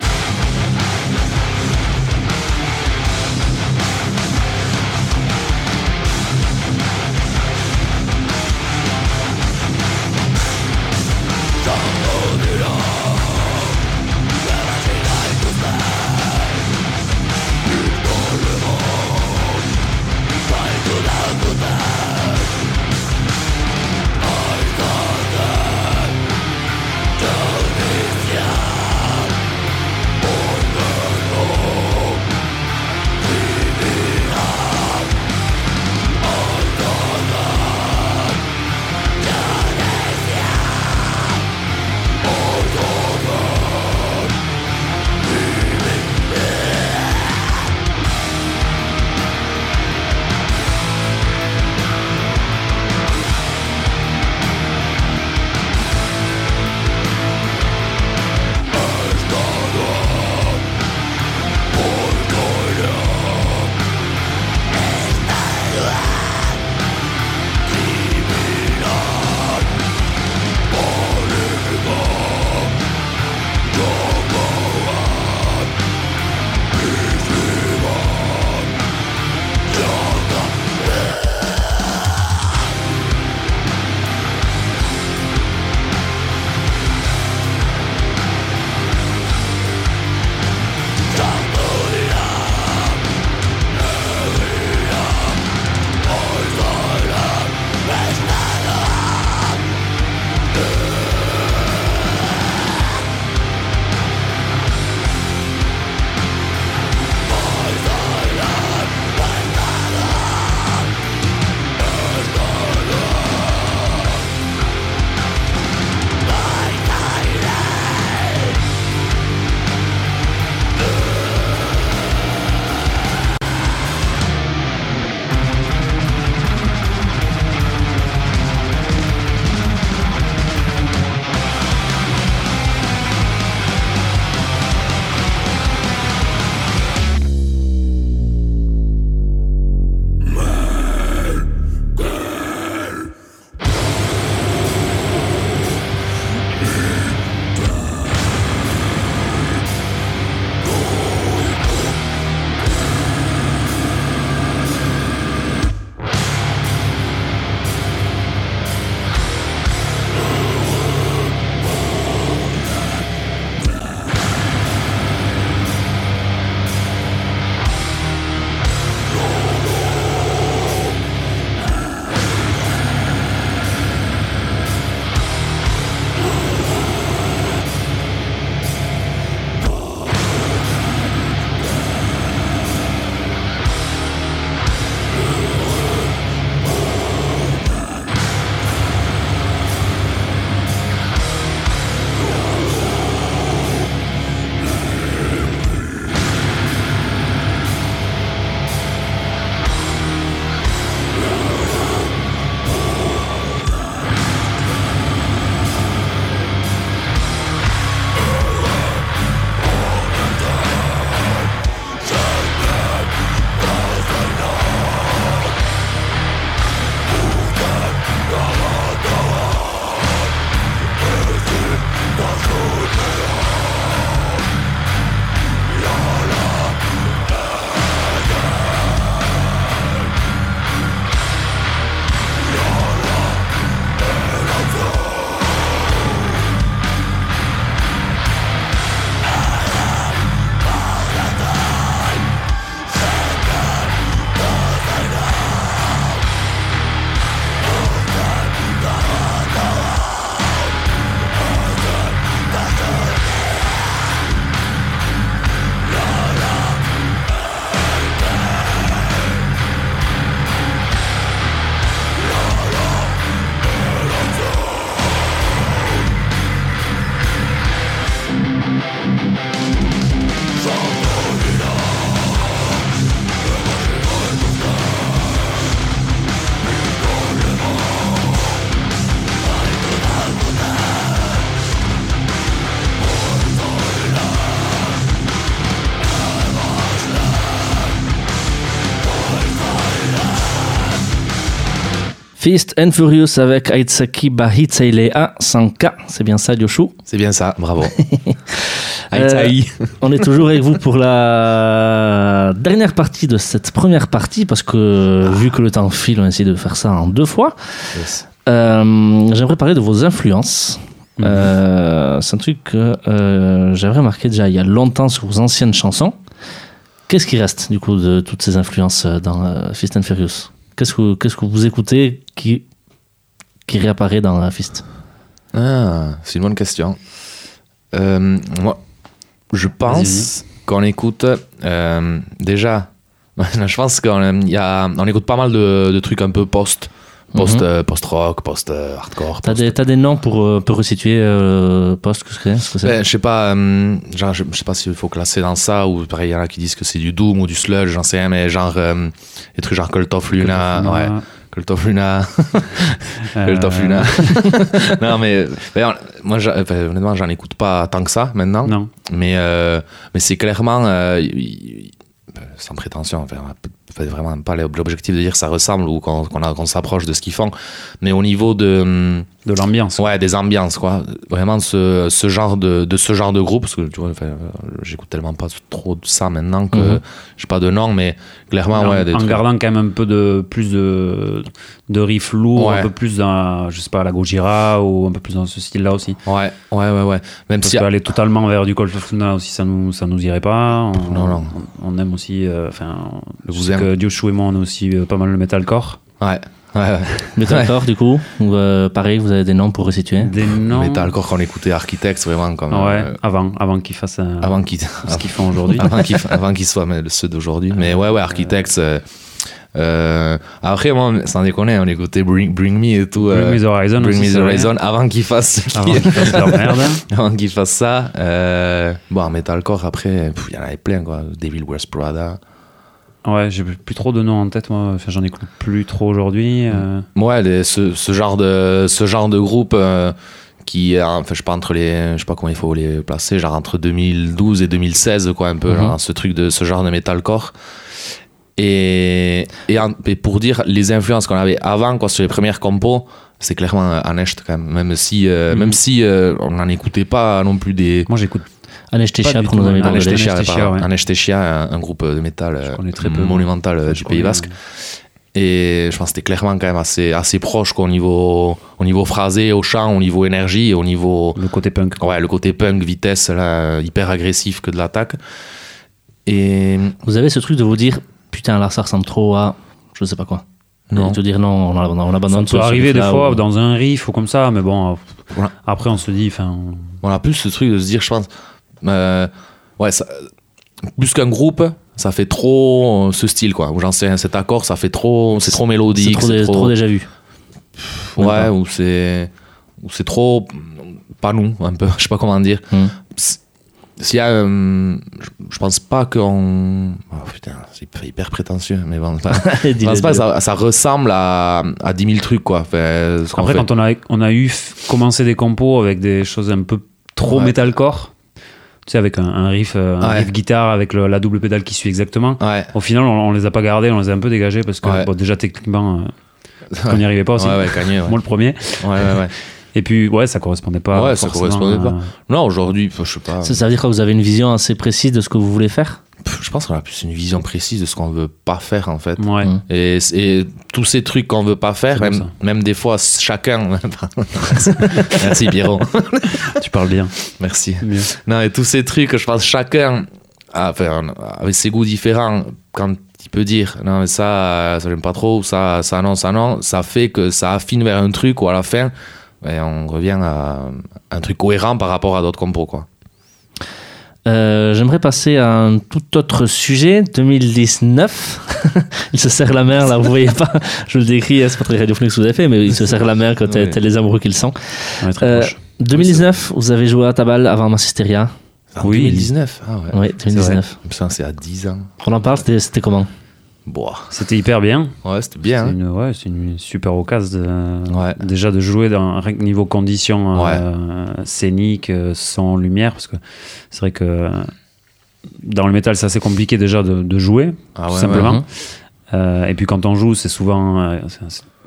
Fist and Furious avec Aitsaki Bahitseilea sans K, c'est bien ça, Yoshu? C'est bien ça, bravo. On est toujours avec vous pour la dernière partie de cette première partie, parce que vu que le temps file, on a essayé de faire ça en 2 fois. Yes. J'aimerais parler de vos influences. C'est un truc que j'avais remarqué déjà il y a longtemps sur vos anciennes chansons. Qu'est-ce qui reste du coup de toutes ces influences dans Fist and Furious? Qu'est-ce que vous écoutez qui réapparaît dans Fist? C'est une bonne question. Moi, je pense qu'on écoute déjà. Je pense qu'on écoute pas mal de trucs un peu post-rock, post-hardcore. T'as des noms pour resituer post, ce que c'est? Je sais pas, je sais pas s'il faut classer dans ça, ou pareil, il y en a qui disent que c'est du doom ou du sludge, j'en sais rien, mais genre des trucs genre Cult of Luna, Cult of Luna. Cult of Luna. Non, mais moi, honnêtement, j'en écoute pas tant que ça maintenant. Non. Mais c'est clairement, sans prétention, enfin, vraiment pas l'objectif de dire que ça ressemble ou qu'on s'approche de ce qu'ils font, mais au niveau de l'ambiance. Ouais, des ambiances, quoi. Vraiment ce genre de groupe, parce que tu vois, j'écoute tellement pas trop de ça maintenant que j'ai pas de nom, mais clairement, en gardant quand même un peu plus de riffs lourds, un peu plus dans, je sais pas, la Gojira, ou un peu plus dans ce style-là aussi. Ouais. Même parce qu'aller totalement vers du Cult of Luna aussi, ça nous irait pas. Non. On aime aussi, que Yoshu et moi, on a aussi pas mal le metalcore. Ouais. Metalcore, du coup, pareil, vous avez des noms pour resituer? Des noms. Metalcore qu'on écoutait Architects, vraiment comme. Avant qu'ils fassent ce qu'ils font aujourd'hui. avant qu'ils soient ceux d'aujourd'hui. Mais Architects. Après, moi, sans déconner, on écoutait Bring Me et tout. Bring Me the Horizon. Bring Me the Horizon avant qu'ils fassent. Leur merde. Avant qu'ils fassent ça. Metalcore, après, il y en avait plein, quoi. Devil Wears Prada. Ouais, j'ai plus trop de noms en tête, moi. Enfin, j'en écoute plus trop aujourd'hui. Ouais, ce genre de groupe qui, enfin, je sais pas comment il faut les placer, genre entre 2012 et 2016, quoi, un peu, genre, ce genre de metalcore. Et pour dire les influences qu'on avait avant, quoi, sur les premières compos, c'est clairement Anest, quand même. Même si on n'en écoutait pas non plus des. Moi, j'écoute. Anesthésia pour nos amis. Anesthésia, un groupe de métal monumental du Pays Basque. Et je pense que c'était clairement quand même assez proche, quoi, au niveau phrasé, au chant, au niveau énergie, et au niveau. Le côté punk. Ouais, le côté punk, vitesse, là, hyper agressif que de l'attaque. Et. Vous avez ce truc de vous dire, putain, là, ça ressemble trop à. Je sais pas quoi. Non. Et te dire non, on abandonne. Ça peut arriver des fois dans un riff ou comme ça, mais bon, après on se dit. On a plus ce truc de se dire, je pense. Plus qu'un groupe, ça fait trop ce style, quoi. Où j'en sais, cet accord, ça fait trop, c'est trop mélodique, c'est trop déjà vu. Ouais, ou c'est trop pas nous, un peu. Je sais pas comment dire. S'il y a, je pense pas qu'on. Oh putain, c'est hyper prétentieux, mais bon. Je pense pas que ça ressemble à 10 000 trucs, quoi. Enfin, après, quand on a eu commencé des compos avec des choses un peu trop metalcore. Tu sais, avec un riff guitare avec la double pédale qui suit exactement. Ouais. Au final, on les a pas gardés, on les a un peu dégagés parce que déjà techniquement, on n'y arrivait pas aussi. Kanye, moi le premier. Ouais. Et puis ça correspondait pas. Ouais, ça correspondait pas. Non, aujourd'hui, je sais pas. Ça veut dire que vous avez une vision assez précise de ce que vous voulez faire? Je pense qu'on a plus une vision précise de ce qu'on veut pas faire, en fait. Ouais. Et tous ces trucs qu'on veut pas faire, même des fois, chacun. Merci, Pierrot. Tu parles bien. Merci. Non, et tous ces trucs, je pense, chacun, avec ses goûts différents, quand il peut dire non, mais ça j'aime pas trop, ça non, ça fait que ça affine vers un truc où à la fin, on revient à un truc cohérent par rapport à d'autres compos, quoi. J'aimerais passer à un tout autre sujet. 2019. Il se serre la main, là, vous voyez pas. Je le décris, c'est pas très radiophonique ce que vous avez fait, mais il se serre la main quand t'es les amoureux qui le sont. 2019, vous avez joué à Tabal avant Massisteria. Oui. 2019. Ah ouais. Oui, 2019. Ça, c'est à 10 ans. On en parle, c'était comment? C'était hyper bien. Ouais, c'était bien. C'est une super occasion déjà de jouer dans un niveau conditions scéniques, sans lumière, parce que c'est vrai que dans le métal c'est assez compliqué déjà de jouer, tout simplement. Et puis quand on joue, c'est souvent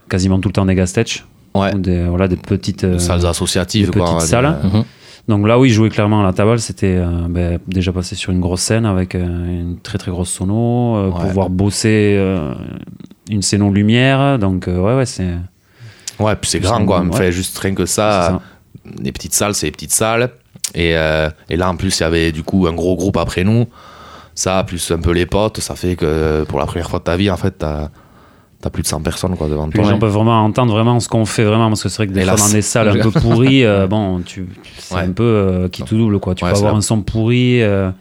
quasiment tout le temps des gas-stage. Ouais. Des petites salles associatives, des petites salles. Donc là, oui, jouer clairement à la table, c'était déjà passer sur une grosse scène avec une très très grosse sono, pouvoir bosser une scène en lumière. Donc c'est. Ouais, puis c'est grand quoi. On fait juste rien que ça. Les petites salles, c'est les petites salles. Et là, en plus, il y avait du coup un gros groupe après nous. Ça, plus un peu les potes, ça fait que pour la première fois de ta vie, en fait, t'as plus de 100 personnes quoi, devant toi. Les gens peuvent vraiment entendre vraiment ce qu'on fait vraiment, parce que c'est vrai que des fois dans des salles un peu pourries, c'est un peu qui tout double quoi. Tu peux avoir un son pourri,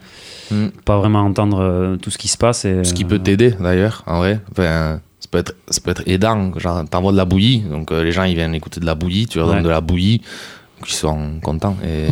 pas vraiment entendre tout ce qui se passe. Ce qui peut t'aider d'ailleurs, en vrai. Enfin, ça peut être aidant. Genre, t'envoies de la bouillie, donc les gens ils viennent écouter de la bouillie, tu leur donnes de la bouillie, donc ils sont contents. Et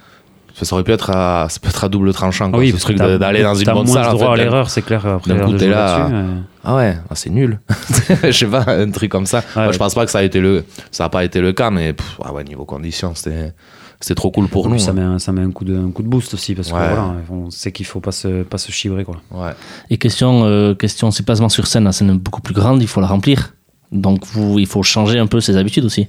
ça aurait pu être à double tranchant quoi, ce truc d'aller dans une bonne salle. T'as moins droit à l'erreur, c'est clair. Après, d'un côté là, ah ouais, c'est nul. Je sais pas, un truc comme ça. Moi, je pense pas que ça a pas été le cas, mais niveau conditions, c'était trop cool pour nous. Ça met un coup de boost aussi, parce que on sait qu'il faut pas se chibrer quoi. Ouais. Et question c'est placement sur scène, la scène est beaucoup plus grande, il faut la remplir. Donc il faut changer un peu ses habitudes aussi.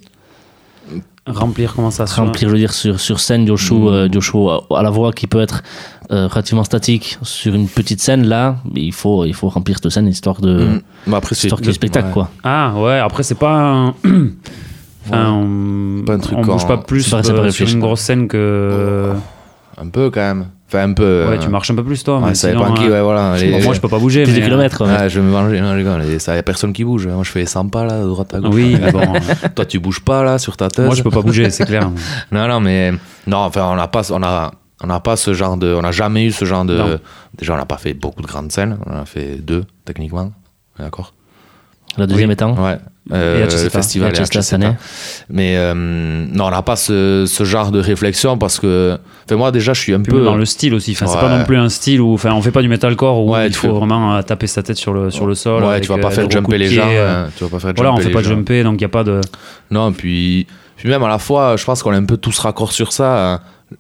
Remplir, comment ça se Remplir, je veux dire, sur scène, du show à la voix qui peut être relativement statique sur une petite scène, là, il faut remplir cette scène histoire de histoire qu'il y ait spectacle, quoi. Ah ouais, après c'est pas pas un truc on bouge pas plus sur une grosse scène que... Un peu quand même. Enfin, un peu. Ouais, tu marches un peu plus toi. Mais ça dépend qui, voilà. Moi, je peux pas bouger. Plus de kilomètres. Je vais me manger. Non, les gars, y a personne qui bouge. Moi, je fais 100 pas là, de droite à gauche. Oui, mais bon. Toi, tu bouges pas là sur ta tête. Moi, je peux pas bouger, c'est clair. Non, mais. Non, enfin, on n'a pas ce genre de. On n'a jamais eu ce genre de. Non. Déjà, on n'a pas fait beaucoup de grandes scènes. On en a fait 2, techniquement. D'accord. La deuxième étant ouais. Le festival cette année. Mais non, on n'a pas ce genre de réflexion parce que moi déjà je suis un peu dans le style aussi. Enfin, c'est pas non plus un style où on fait pas du metalcore où il faut vraiment taper sa tête sur le sol. Ouais, tu vas pas faire jumper les gens. Tu vas pas faire voilà, on fait pas jumper, donc il y a pas de. Non, puis même à la fois, je pense qu'on est un peu tous raccord sur ça.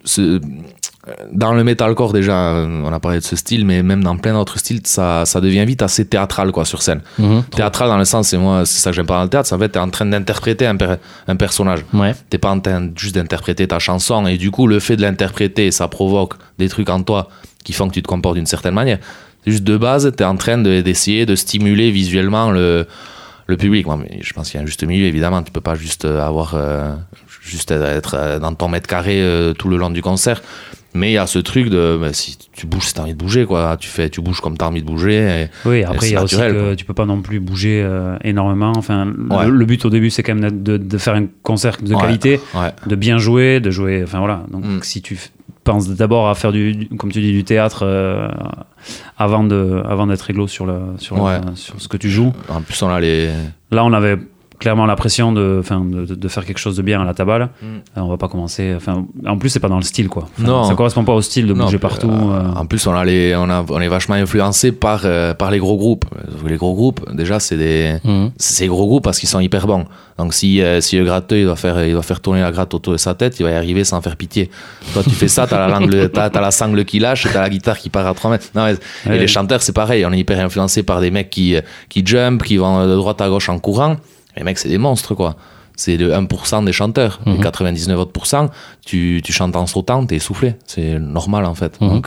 Dans le metalcore déjà, on a parlé de ce style, mais même dans plein d'autres styles, ça devient vite assez théâtral quoi sur scène. Théâtral dans le sens, c'est ça que j'aime pas dans le théâtre, c'est en fait t'es en train d'interpréter un personnage. Ouais. T'es pas en train juste d'interpréter ta chanson, et du coup le fait de l'interpréter, ça provoque des trucs en toi qui font que tu te comportes d'une certaine manière. C'est juste de base, t'es en train d'essayer de stimuler visuellement le public. Moi, mais je pense qu'il y a un juste milieu, évidemment. Tu peux pas juste juste être dans ton mètre carré tout le long du concert. Mais il y a ce truc de si tu bouges, si t'as envie de bouger, quoi. Tu bouges comme t'as envie de bouger. Oui, après il y a aussi que tu peux pas non plus bouger énormément. Enfin, le but au début, c'est quand même de faire un concert de qualité, de bien jouer, de jouer. Enfin voilà. Donc si tu penses d'abord à faire comme tu dis, du théâtre avant d'être réglo sur ce que tu joues. En plus, là, on avait clairement la pression de faire quelque chose de bien à la tabale. On va pas commencer. En plus, c'est pas dans le style, quoi. Non. Ça correspond pas au style de bouger partout. En plus, on est vachement influencé par les gros groupes. Les gros groupes, déjà, c'est ces gros groupes parce qu'ils sont hyper bons. Donc, si le gratteux il doit faire tourner la gratte autour de sa tête, il va y arriver sans faire pitié. Toi, tu fais ça, t'as la sangle qui lâche, et t'as la guitare qui part à 3 mètres. Non, et les chanteurs, c'est pareil. On est hyper influencé par des mecs qui jump, qui vont de droite à gauche en courant. Les mecs, c'est des monstres, quoi. C'est le 1% des chanteurs. Les 99 autres %, tu chantes en sautant, t'es essoufflé. C'est normal, en fait. Donc,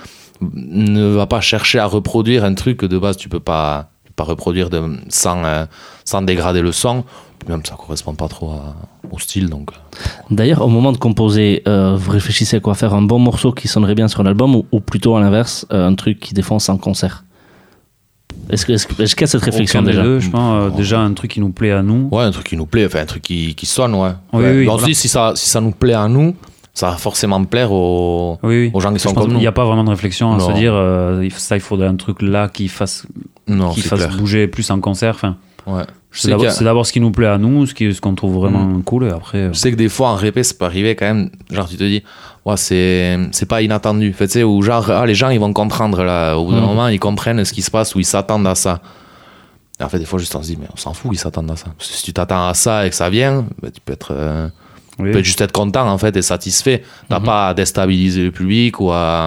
ne va pas chercher à reproduire un truc que de base, tu peux pas reproduire sans dégrader le son. Même ça correspond pas trop au style. Donc. D'ailleurs, au moment de composer, vous réfléchissez à quoi faire? Un bon morceau qui sonnerait bien sur l'album ou plutôt à l'inverse, un truc qui défonce en concert? Est-ce qu'il y a cette réflexion déjà? Je pense déjà un truc qui nous plaît à nous. Ouais, un truc qui nous plaît, enfin un truc qui sonne, ouais. Oui, donc voilà. Si ça nous plaît à nous, ça va forcément plaire aux gens qui sont comme nous. Il n'y a pas vraiment de réflexion à se dire il faudrait un truc là qui fasse bouger plus en concert. Enfin, ouais. C'est d'abord ce qui nous plaît à nous, ce qu'on trouve vraiment cool, et après. Je sais que des fois en répé, ça peut arriver quand même. Genre tu te dis, ouais, c'est pas inattendu. Tu sais, ou genre les gens ils vont comprendre là. Au bout d'un moment, ils comprennent ce qui se passe ou ils s'attendent à ça. Et en fait, des fois, juste on se dit, mais on s'en fout, ils s'attendent à ça. Parce que si tu t'attends à ça et que ça vient, tu peux être juste être content en fait et satisfait. T'as pas à déstabiliser le public ou à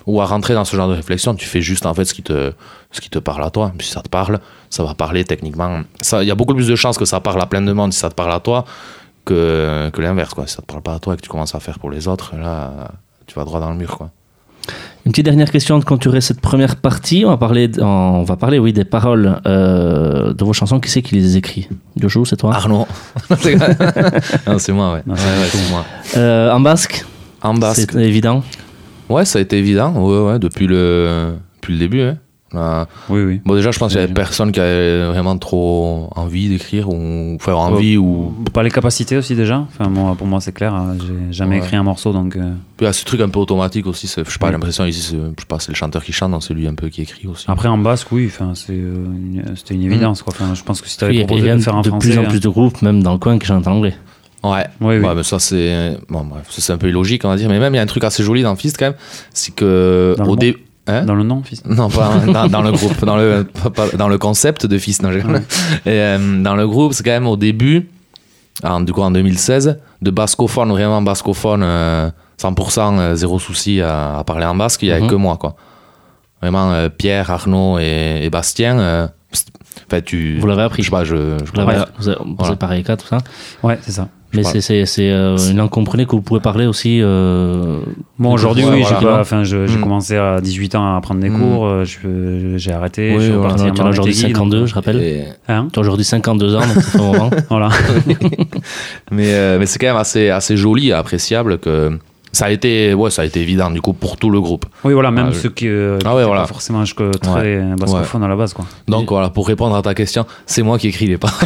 ou à rentrer dans ce genre de réflexion, tu fais juste en fait ce qui te parle à toi. Si ça te parle, ça va parler techniquement. Il y a beaucoup plus de chances que ça parle à plein de monde si ça te parle à toi que l'inverse, quoi. Si ça te parle pas à toi et que tu commences à faire pour les autres, là, tu vas droit dans le mur, quoi. Une petite dernière question de clôturer cette première partie. On va parler des paroles de vos chansons. Qui c'est qui les écrit? Jojo, c'est toi? Arnaud. Non, c'est moi, ouais. Non, c'est moi. En basque? En basque. C'est évident? Ouais, ça a été évident, ouais, depuis le début. Hein. Oui. Bon, déjà, je pense qu'il y avait personne qui avait vraiment trop envie d'écrire ou faire envie ou. Pas les capacités aussi déjà. Enfin, moi, pour moi, c'est clair. J'ai jamais écrit un morceau, donc. Puis il y a ce truc un peu automatique aussi. Je sais pas, l'impression ici, c'est le chanteur qui chante, donc c'est lui un peu qui écrit aussi. Après, en basque, oui. Enfin, c'était une évidence, quoi. Enfin, je pense que si t'avais proposé de faire en français. Il y a de plus en plus de groupes, même dans le coin, qui chantent en anglais. Ouais, oui. Mais ça c'est un peu illogique, on va dire. Mais même il y a un truc assez joli dans Fist quand même, c'est que au début. Hein? Dans le nom, Fist? Non, pas dans le groupe, dans le concept de Fist. Non, et dans le groupe, c'est quand même au début, en 2016, de bascophone, vraiment bascophone, 100%, zéro souci à parler en basque, il n'y avait que moi, quoi. Vraiment, Pierre, Arnaud et Bastien. Vous l'avez appris? Je sais pas, vous avez parlé cas, tout ça? Ouais, c'est ça. Mais c'est une langue comprenée que vous pouvez parler aussi. Moi aujourd'hui, oui, j'ai commencé à 18 ans à prendre des cours. J'ai arrêté. Oui, tu as aujourd'hui 52, je rappelle. Tu as aujourd'hui 52 ans, donc c'est un moment. Voilà. mais c'est quand même assez joli et appréciable que. Ça a été évident du coup pour tout le groupe. Oui, voilà, même ceux qui pas forcément très bascophone à la base, quoi. Donc voilà, pour répondre à ta question, c'est moi qui écris les paroles.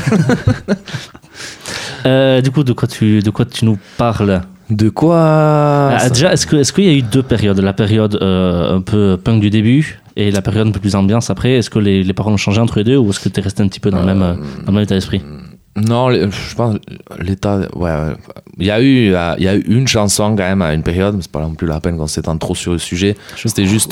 Du coup, de quoi tu nous parles? De quoi déjà, est-ce qu'il y a eu deux périodes? La période un peu punk du début et la période un peu plus ambiance après. Est-ce que les paroles ont changé entre les deux ou est-ce que tu es resté un petit peu dans le même état d'esprit? Non, je pense l'état. Ouais, il y a eu une chanson quand même à une période, mais c'est pas non plus la peine qu'on s'étende trop sur le sujet. C'était juste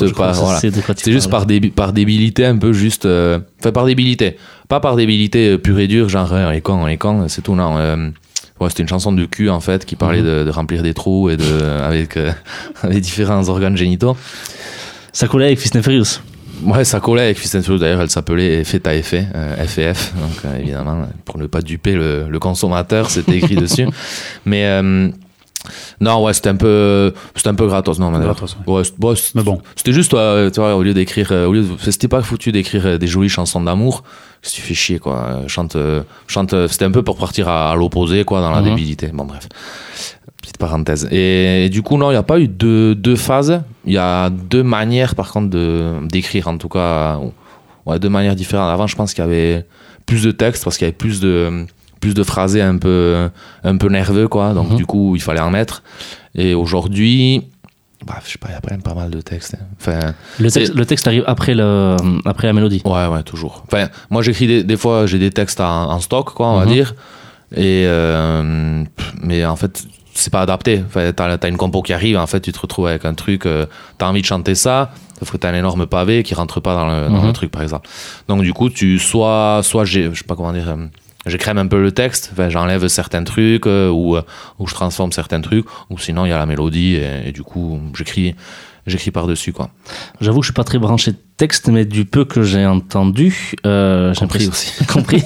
par débilité un peu juste. Enfin par débilité, pas par débilité pure et dure, genre on est con, c'est tout. Non. C'était une chanson de cul en fait qui parlait de remplir des trous et avec différents organes génitaux. Ça collait avec Fist and Furious. Ouais, ça collait avec Fist and Furious. D'ailleurs, elle s'appelait Feta Effet, FF. Donc, évidemment, pour ne pas duper le consommateur, c'était écrit dessus. Mais non, ouais, c'était un peu gratos. Non, mais gratos, mais bon, c'était juste, tu vois, au lieu d'écrire, c'était pas foutu d'écrire des jolies chansons d'amour. Si tu fais chier, quoi. Chante. C'était un peu pour partir à l'opposé, quoi, dans la débilité. Bon, bref. Petite parenthèse. Et du coup, non, il n'y a pas eu deux phases. Il y a deux manières, par contre, d'écrire, en tout cas. Ouais, deux manières différentes. Avant, je pense qu'il y avait plus de texte parce qu'il y avait plus de phrasés un peu nerveux, quoi. Donc, du coup, il fallait en mettre. Et aujourd'hui, je sais pas, il y a quand même pas mal de textes. Enfin, le texte arrive après la mélodie. Ouais, toujours. Enfin, moi, j'écris des fois, j'ai des textes en stock, quoi, on va dire. Et mais en fait, c'est pas adapté. Enfin, t'as une compo qui arrive, en fait, tu te retrouves avec un truc, t'as envie de chanter ça, sauf que t'as un énorme pavé qui rentre pas dans le truc, par exemple. Donc, du coup, soit je sais pas comment dire, je crème un peu le texte, enfin, j'enlève certains trucs, ou je transforme certains trucs, ou sinon, il y a la mélodie, et du coup, j'écris par-dessus, quoi. J'avoue que je suis pas très branché de texte, mais du peu que j'ai entendu, j'ai compris aussi. Compris.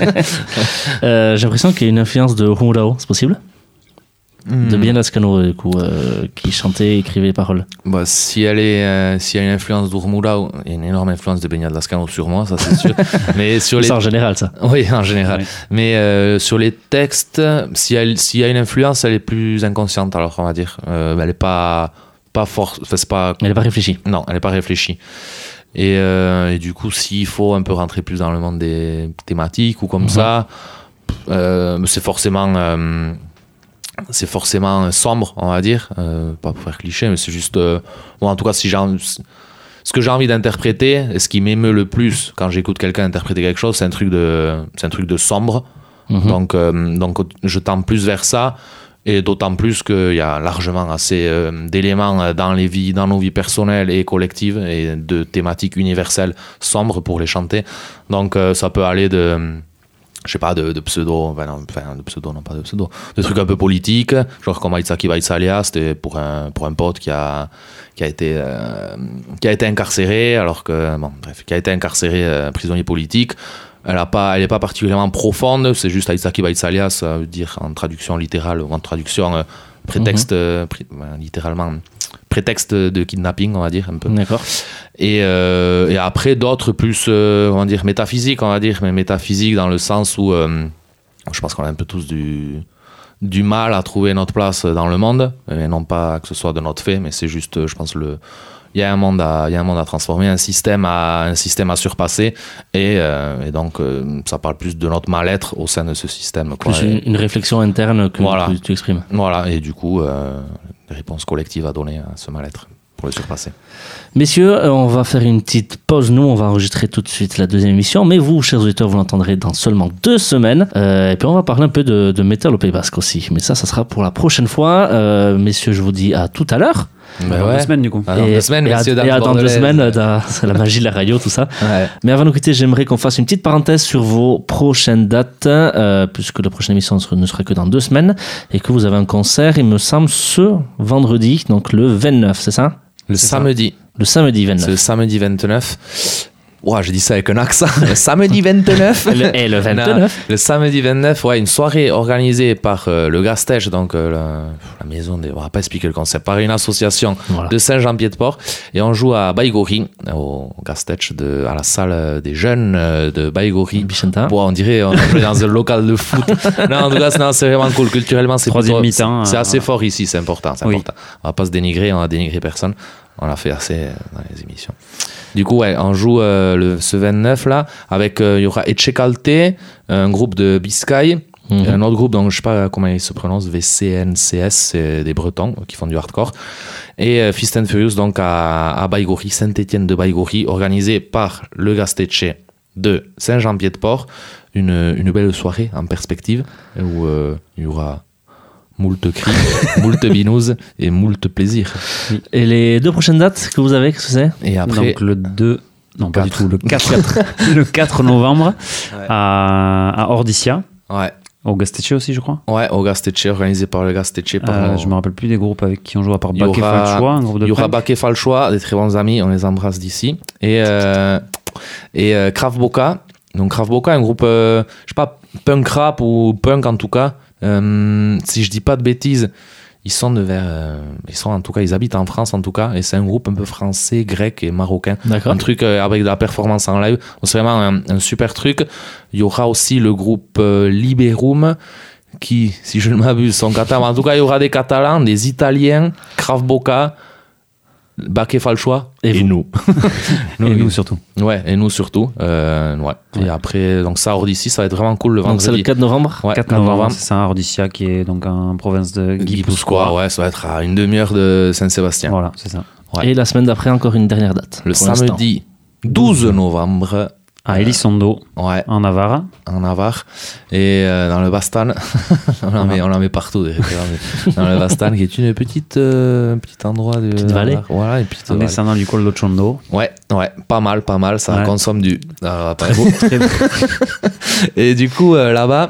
J'ai l'impression qu'il y a une influence de Humurao, c'est possible? De Bien Lascano, du coup, qui chantait et écrivait les paroles. S'il y a une influence d'Urmurao, il y a une énorme influence de Beñat Lascano sur moi, ça c'est sûr. Mais sur ça en général, ça. Oui, en général. Oui. Mais sur les textes, s'il y a une influence, elle est plus inconsciente, alors on va dire. Elle est pas forte. Enfin, c'est pas. Elle n'est pas réfléchie. Non, elle n'est pas réfléchie. Et du coup, s'il faut un peu rentrer plus dans le monde des thématiques ou comme ça, c'est forcément sombre, on va dire, pas pour faire cliché, mais c'est juste en tout cas, ce que j'ai envie d'interpréter et ce qui m'émeut le plus quand j'écoute quelqu'un interpréter quelque chose, c'est un truc de sombre. Donc je tends plus vers ça, et d'autant plus qu'il y a largement assez d'éléments dans nos vies personnelles et collectives et de thématiques universelles sombres pour les chanter. Donc ça peut aller je sais pas, de pseudo, de pseudo, non pas de pseudo, de trucs un peu politiques, genre comme Aitsaki Vaitsalia, c'était pour un pote qui a été incarcéré, alors que, bon, bref, qui a été incarcéré prisonnier politique. Elle est pas particulièrement profonde, c'est juste Aitsaki Vaitsalia, ça veut dire en traduction littérale, ou en traduction prétexte, littéralement, prétexte de kidnapping, on va dire, un peu. D'accord. Et après, d'autres plus, on va dire, métaphysiques, mais métaphysiques dans le sens où je pense qu'on a un peu tous du mal à trouver notre place dans le monde, et non pas que ce soit de notre fait, mais c'est juste, je pense, il y a un monde à transformer, un système à surpasser, et donc ça parle plus de notre mal-être au sein de ce système, quoi. Plus une réflexion interne que tu exprimes. Voilà, et du coup, des réponses collectives à donner à ce mal-être pour le surpasser. Messieurs, on va faire une petite pause. Nous, on va enregistrer tout de suite la deuxième émission, mais vous, chers auditeurs, vous l'entendrez dans seulement 2 semaines. Et puis on va parler un peu de métal au Pays Basque aussi, mais ça sera pour la prochaine fois. Messieurs, je vous dis à tout à l'heure. Dans 2 semaines du coup. Dans 2 semaines, messieurs, dames. Dans 2 semaines, c'est la magie de la radio, tout ça. Ouais. Mais avant de nous quitter, j'aimerais qu'on fasse une petite parenthèse sur vos prochaines dates, puisque la prochaine émission ne sera que dans 2 semaines, et que vous avez un concert, il me semble, ce vendredi, donc le 29, c'est ça ? Le samedi. Le samedi 29. C'est le samedi 29. Ouah, j'ai dit ça avec un accent. Le samedi 29. Le 29. Non, le samedi 29, ouais, une soirée organisée par le Gastèche, donc la maison des... On va pas expliquer le concept. Par une association de Saint-Jean-Pied-de-Port. Et on joue à Baïgori, au Gastèche, à la salle des jeunes de Baïgori. Bichenta. On dirait on est dans un local de foot. Non, en tout cas, c'est vraiment cool. Culturellement, c'est troisième mi-temps. C'est assez fort ici, c'est important. Oui. On va pas se dénigrer, on va dénigrer personne. On l'a fait assez dans les émissions. Du coup, ouais, on joue ce 29 là, avec il y aura Etchekalte, un groupe de Biscay, un autre groupe, donc je sais pas comment il se prononce, VCNCS, c'est des Bretons qui font du hardcore, et Fist and Furious donc à Baïgori, Saint-Étienne de Baïgori, organisé par le Gastèche de Saint-Jean-Pied-de-Port, une belle soirée en perspective où il y aura moult cris, moult binous et moult plaisir. Et les 2 prochaines dates que vous avez, qu'est-ce que c'est ? Et après, donc le 2... Non, pas du tout, le 4 novembre à Ordicia. Ouais. Au Gastèche aussi, je crois. Ouais, au Gastèche, organisé par le Gastèche. Je me rappelle plus des groupes avec qui on joue à part Bac et Falchois, un groupe de Il y aura Bac et Falchois, des très bons amis, on les embrasse d'ici. Et Krav Boka. Donc Krav Boka, un groupe, je sais pas, punk rap ou punk en tout cas. Si je dis pas de bêtises, ils sont en tout cas, ils habitent en France en tout cas, et c'est un groupe un peu français, grec et marocain. D'accord. Un truc avec de la performance en live. C'est vraiment un super truc. Il y aura aussi le groupe Liberum qui, si je ne m'abuse, sont catalans. En tout cas, il y aura des Catalans, des Italiens, Krav Boka, Bac et Falchois et nous. nous surtout. Ouais, et nous surtout. Ouais. Et après, donc ça, Ordicia, ça va être vraiment cool le vendredi. Donc c'est le 4 novembre. Ouais, 4 novembre, c'est ça, Ordicia, qui est donc en province de Guipuscoa. Ouais, ça va être à une demi-heure de Saint-Sébastien. Voilà, c'est ça. Ouais. Et la semaine d'après, encore une dernière date. Le samedi 12 novembre. À Elizondo, ouais, en Navarre. En Navarre. Et dans le Bastan. on en met partout des références. Dans le Bastan, qui est un petit endroit de. Petite vallée. Voilà, une petite en descendant du col de Chondo. Ouais, pas mal. Ça consomme du. Très beau. Et du coup, là-bas,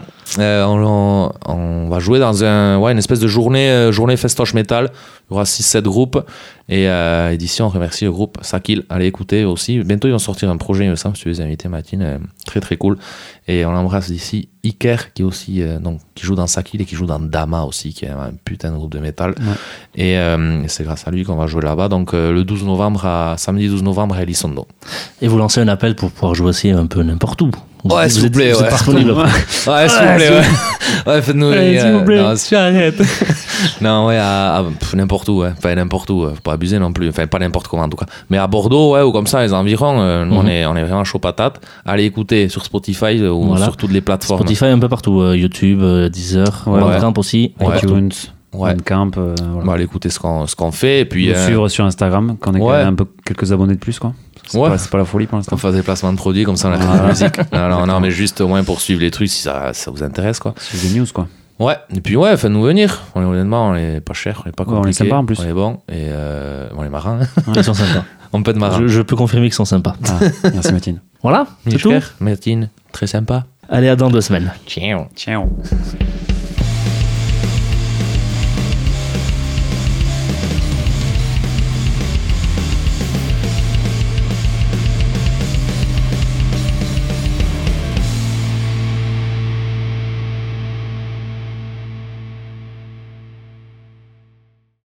on va jouer dans une espèce de journée festoche métal. Il y aura 6-7 groupes. Et d'ici, on remercie le groupe Sakil. Allez écouter aussi. Bientôt, ils vont sortir un projet, il me semble, si tu veux les inviter, Mathine. Très, très cool. Et on l'embrasse d'ici. Iker, qui est aussi, qui joue dans Sakil et qui joue dans Dama aussi, qui est un putain de groupe de métal. Ouais. Et c'est grâce à lui qu'on va jouer là-bas. Donc, samedi 12 novembre à Elizondo. Et vous lancez un appel pour pouvoir jouer aussi un peu n'importe où. Ouais, s'il vous plaît. Vous êtes disponible. Ouais, s'il vous plaît. Ouais, faites-nous. S'il vous plaît. Non, j'arrête. Non, ouais, n'importe où. Enfin, n'importe où. Faut pas abuser non plus. Enfin, pas n'importe comment en tout cas. Mais à Bordeaux, ouais, ou comme ça, les environs, nous, on est vraiment chaud patate. Allez écouter sur Spotify ou sur toutes les plateformes. Spotify un peu partout. YouTube, Deezer, Bandcamp aussi. iTunes. Bandcamp. Voilà. Allez écouter ce qu'on fait. Et puis. Suivre sur Instagram, qu'on ait un peu quelques abonnés de plus, quoi. C'est pas la folie pour l'instant. On fasse des placements de produits comme ça, on a fait de la musique. Non, mais juste au moins pour suivre les trucs si ça vous intéresse, quoi. Suivre des news, quoi. Ouais, et puis faites-nous venir. Honnêtement, on est pas cher, on est pas compliqué. On est sympa en plus. On est bon et on est marrants. Ils sont sympas. On peut être marrants. Je peux confirmer qu'ils sont sympas. Merci Mathine. Voilà, c'est tout. Mathine, très sympa. Allez, à dans 2 semaines. Ciao. Ciao.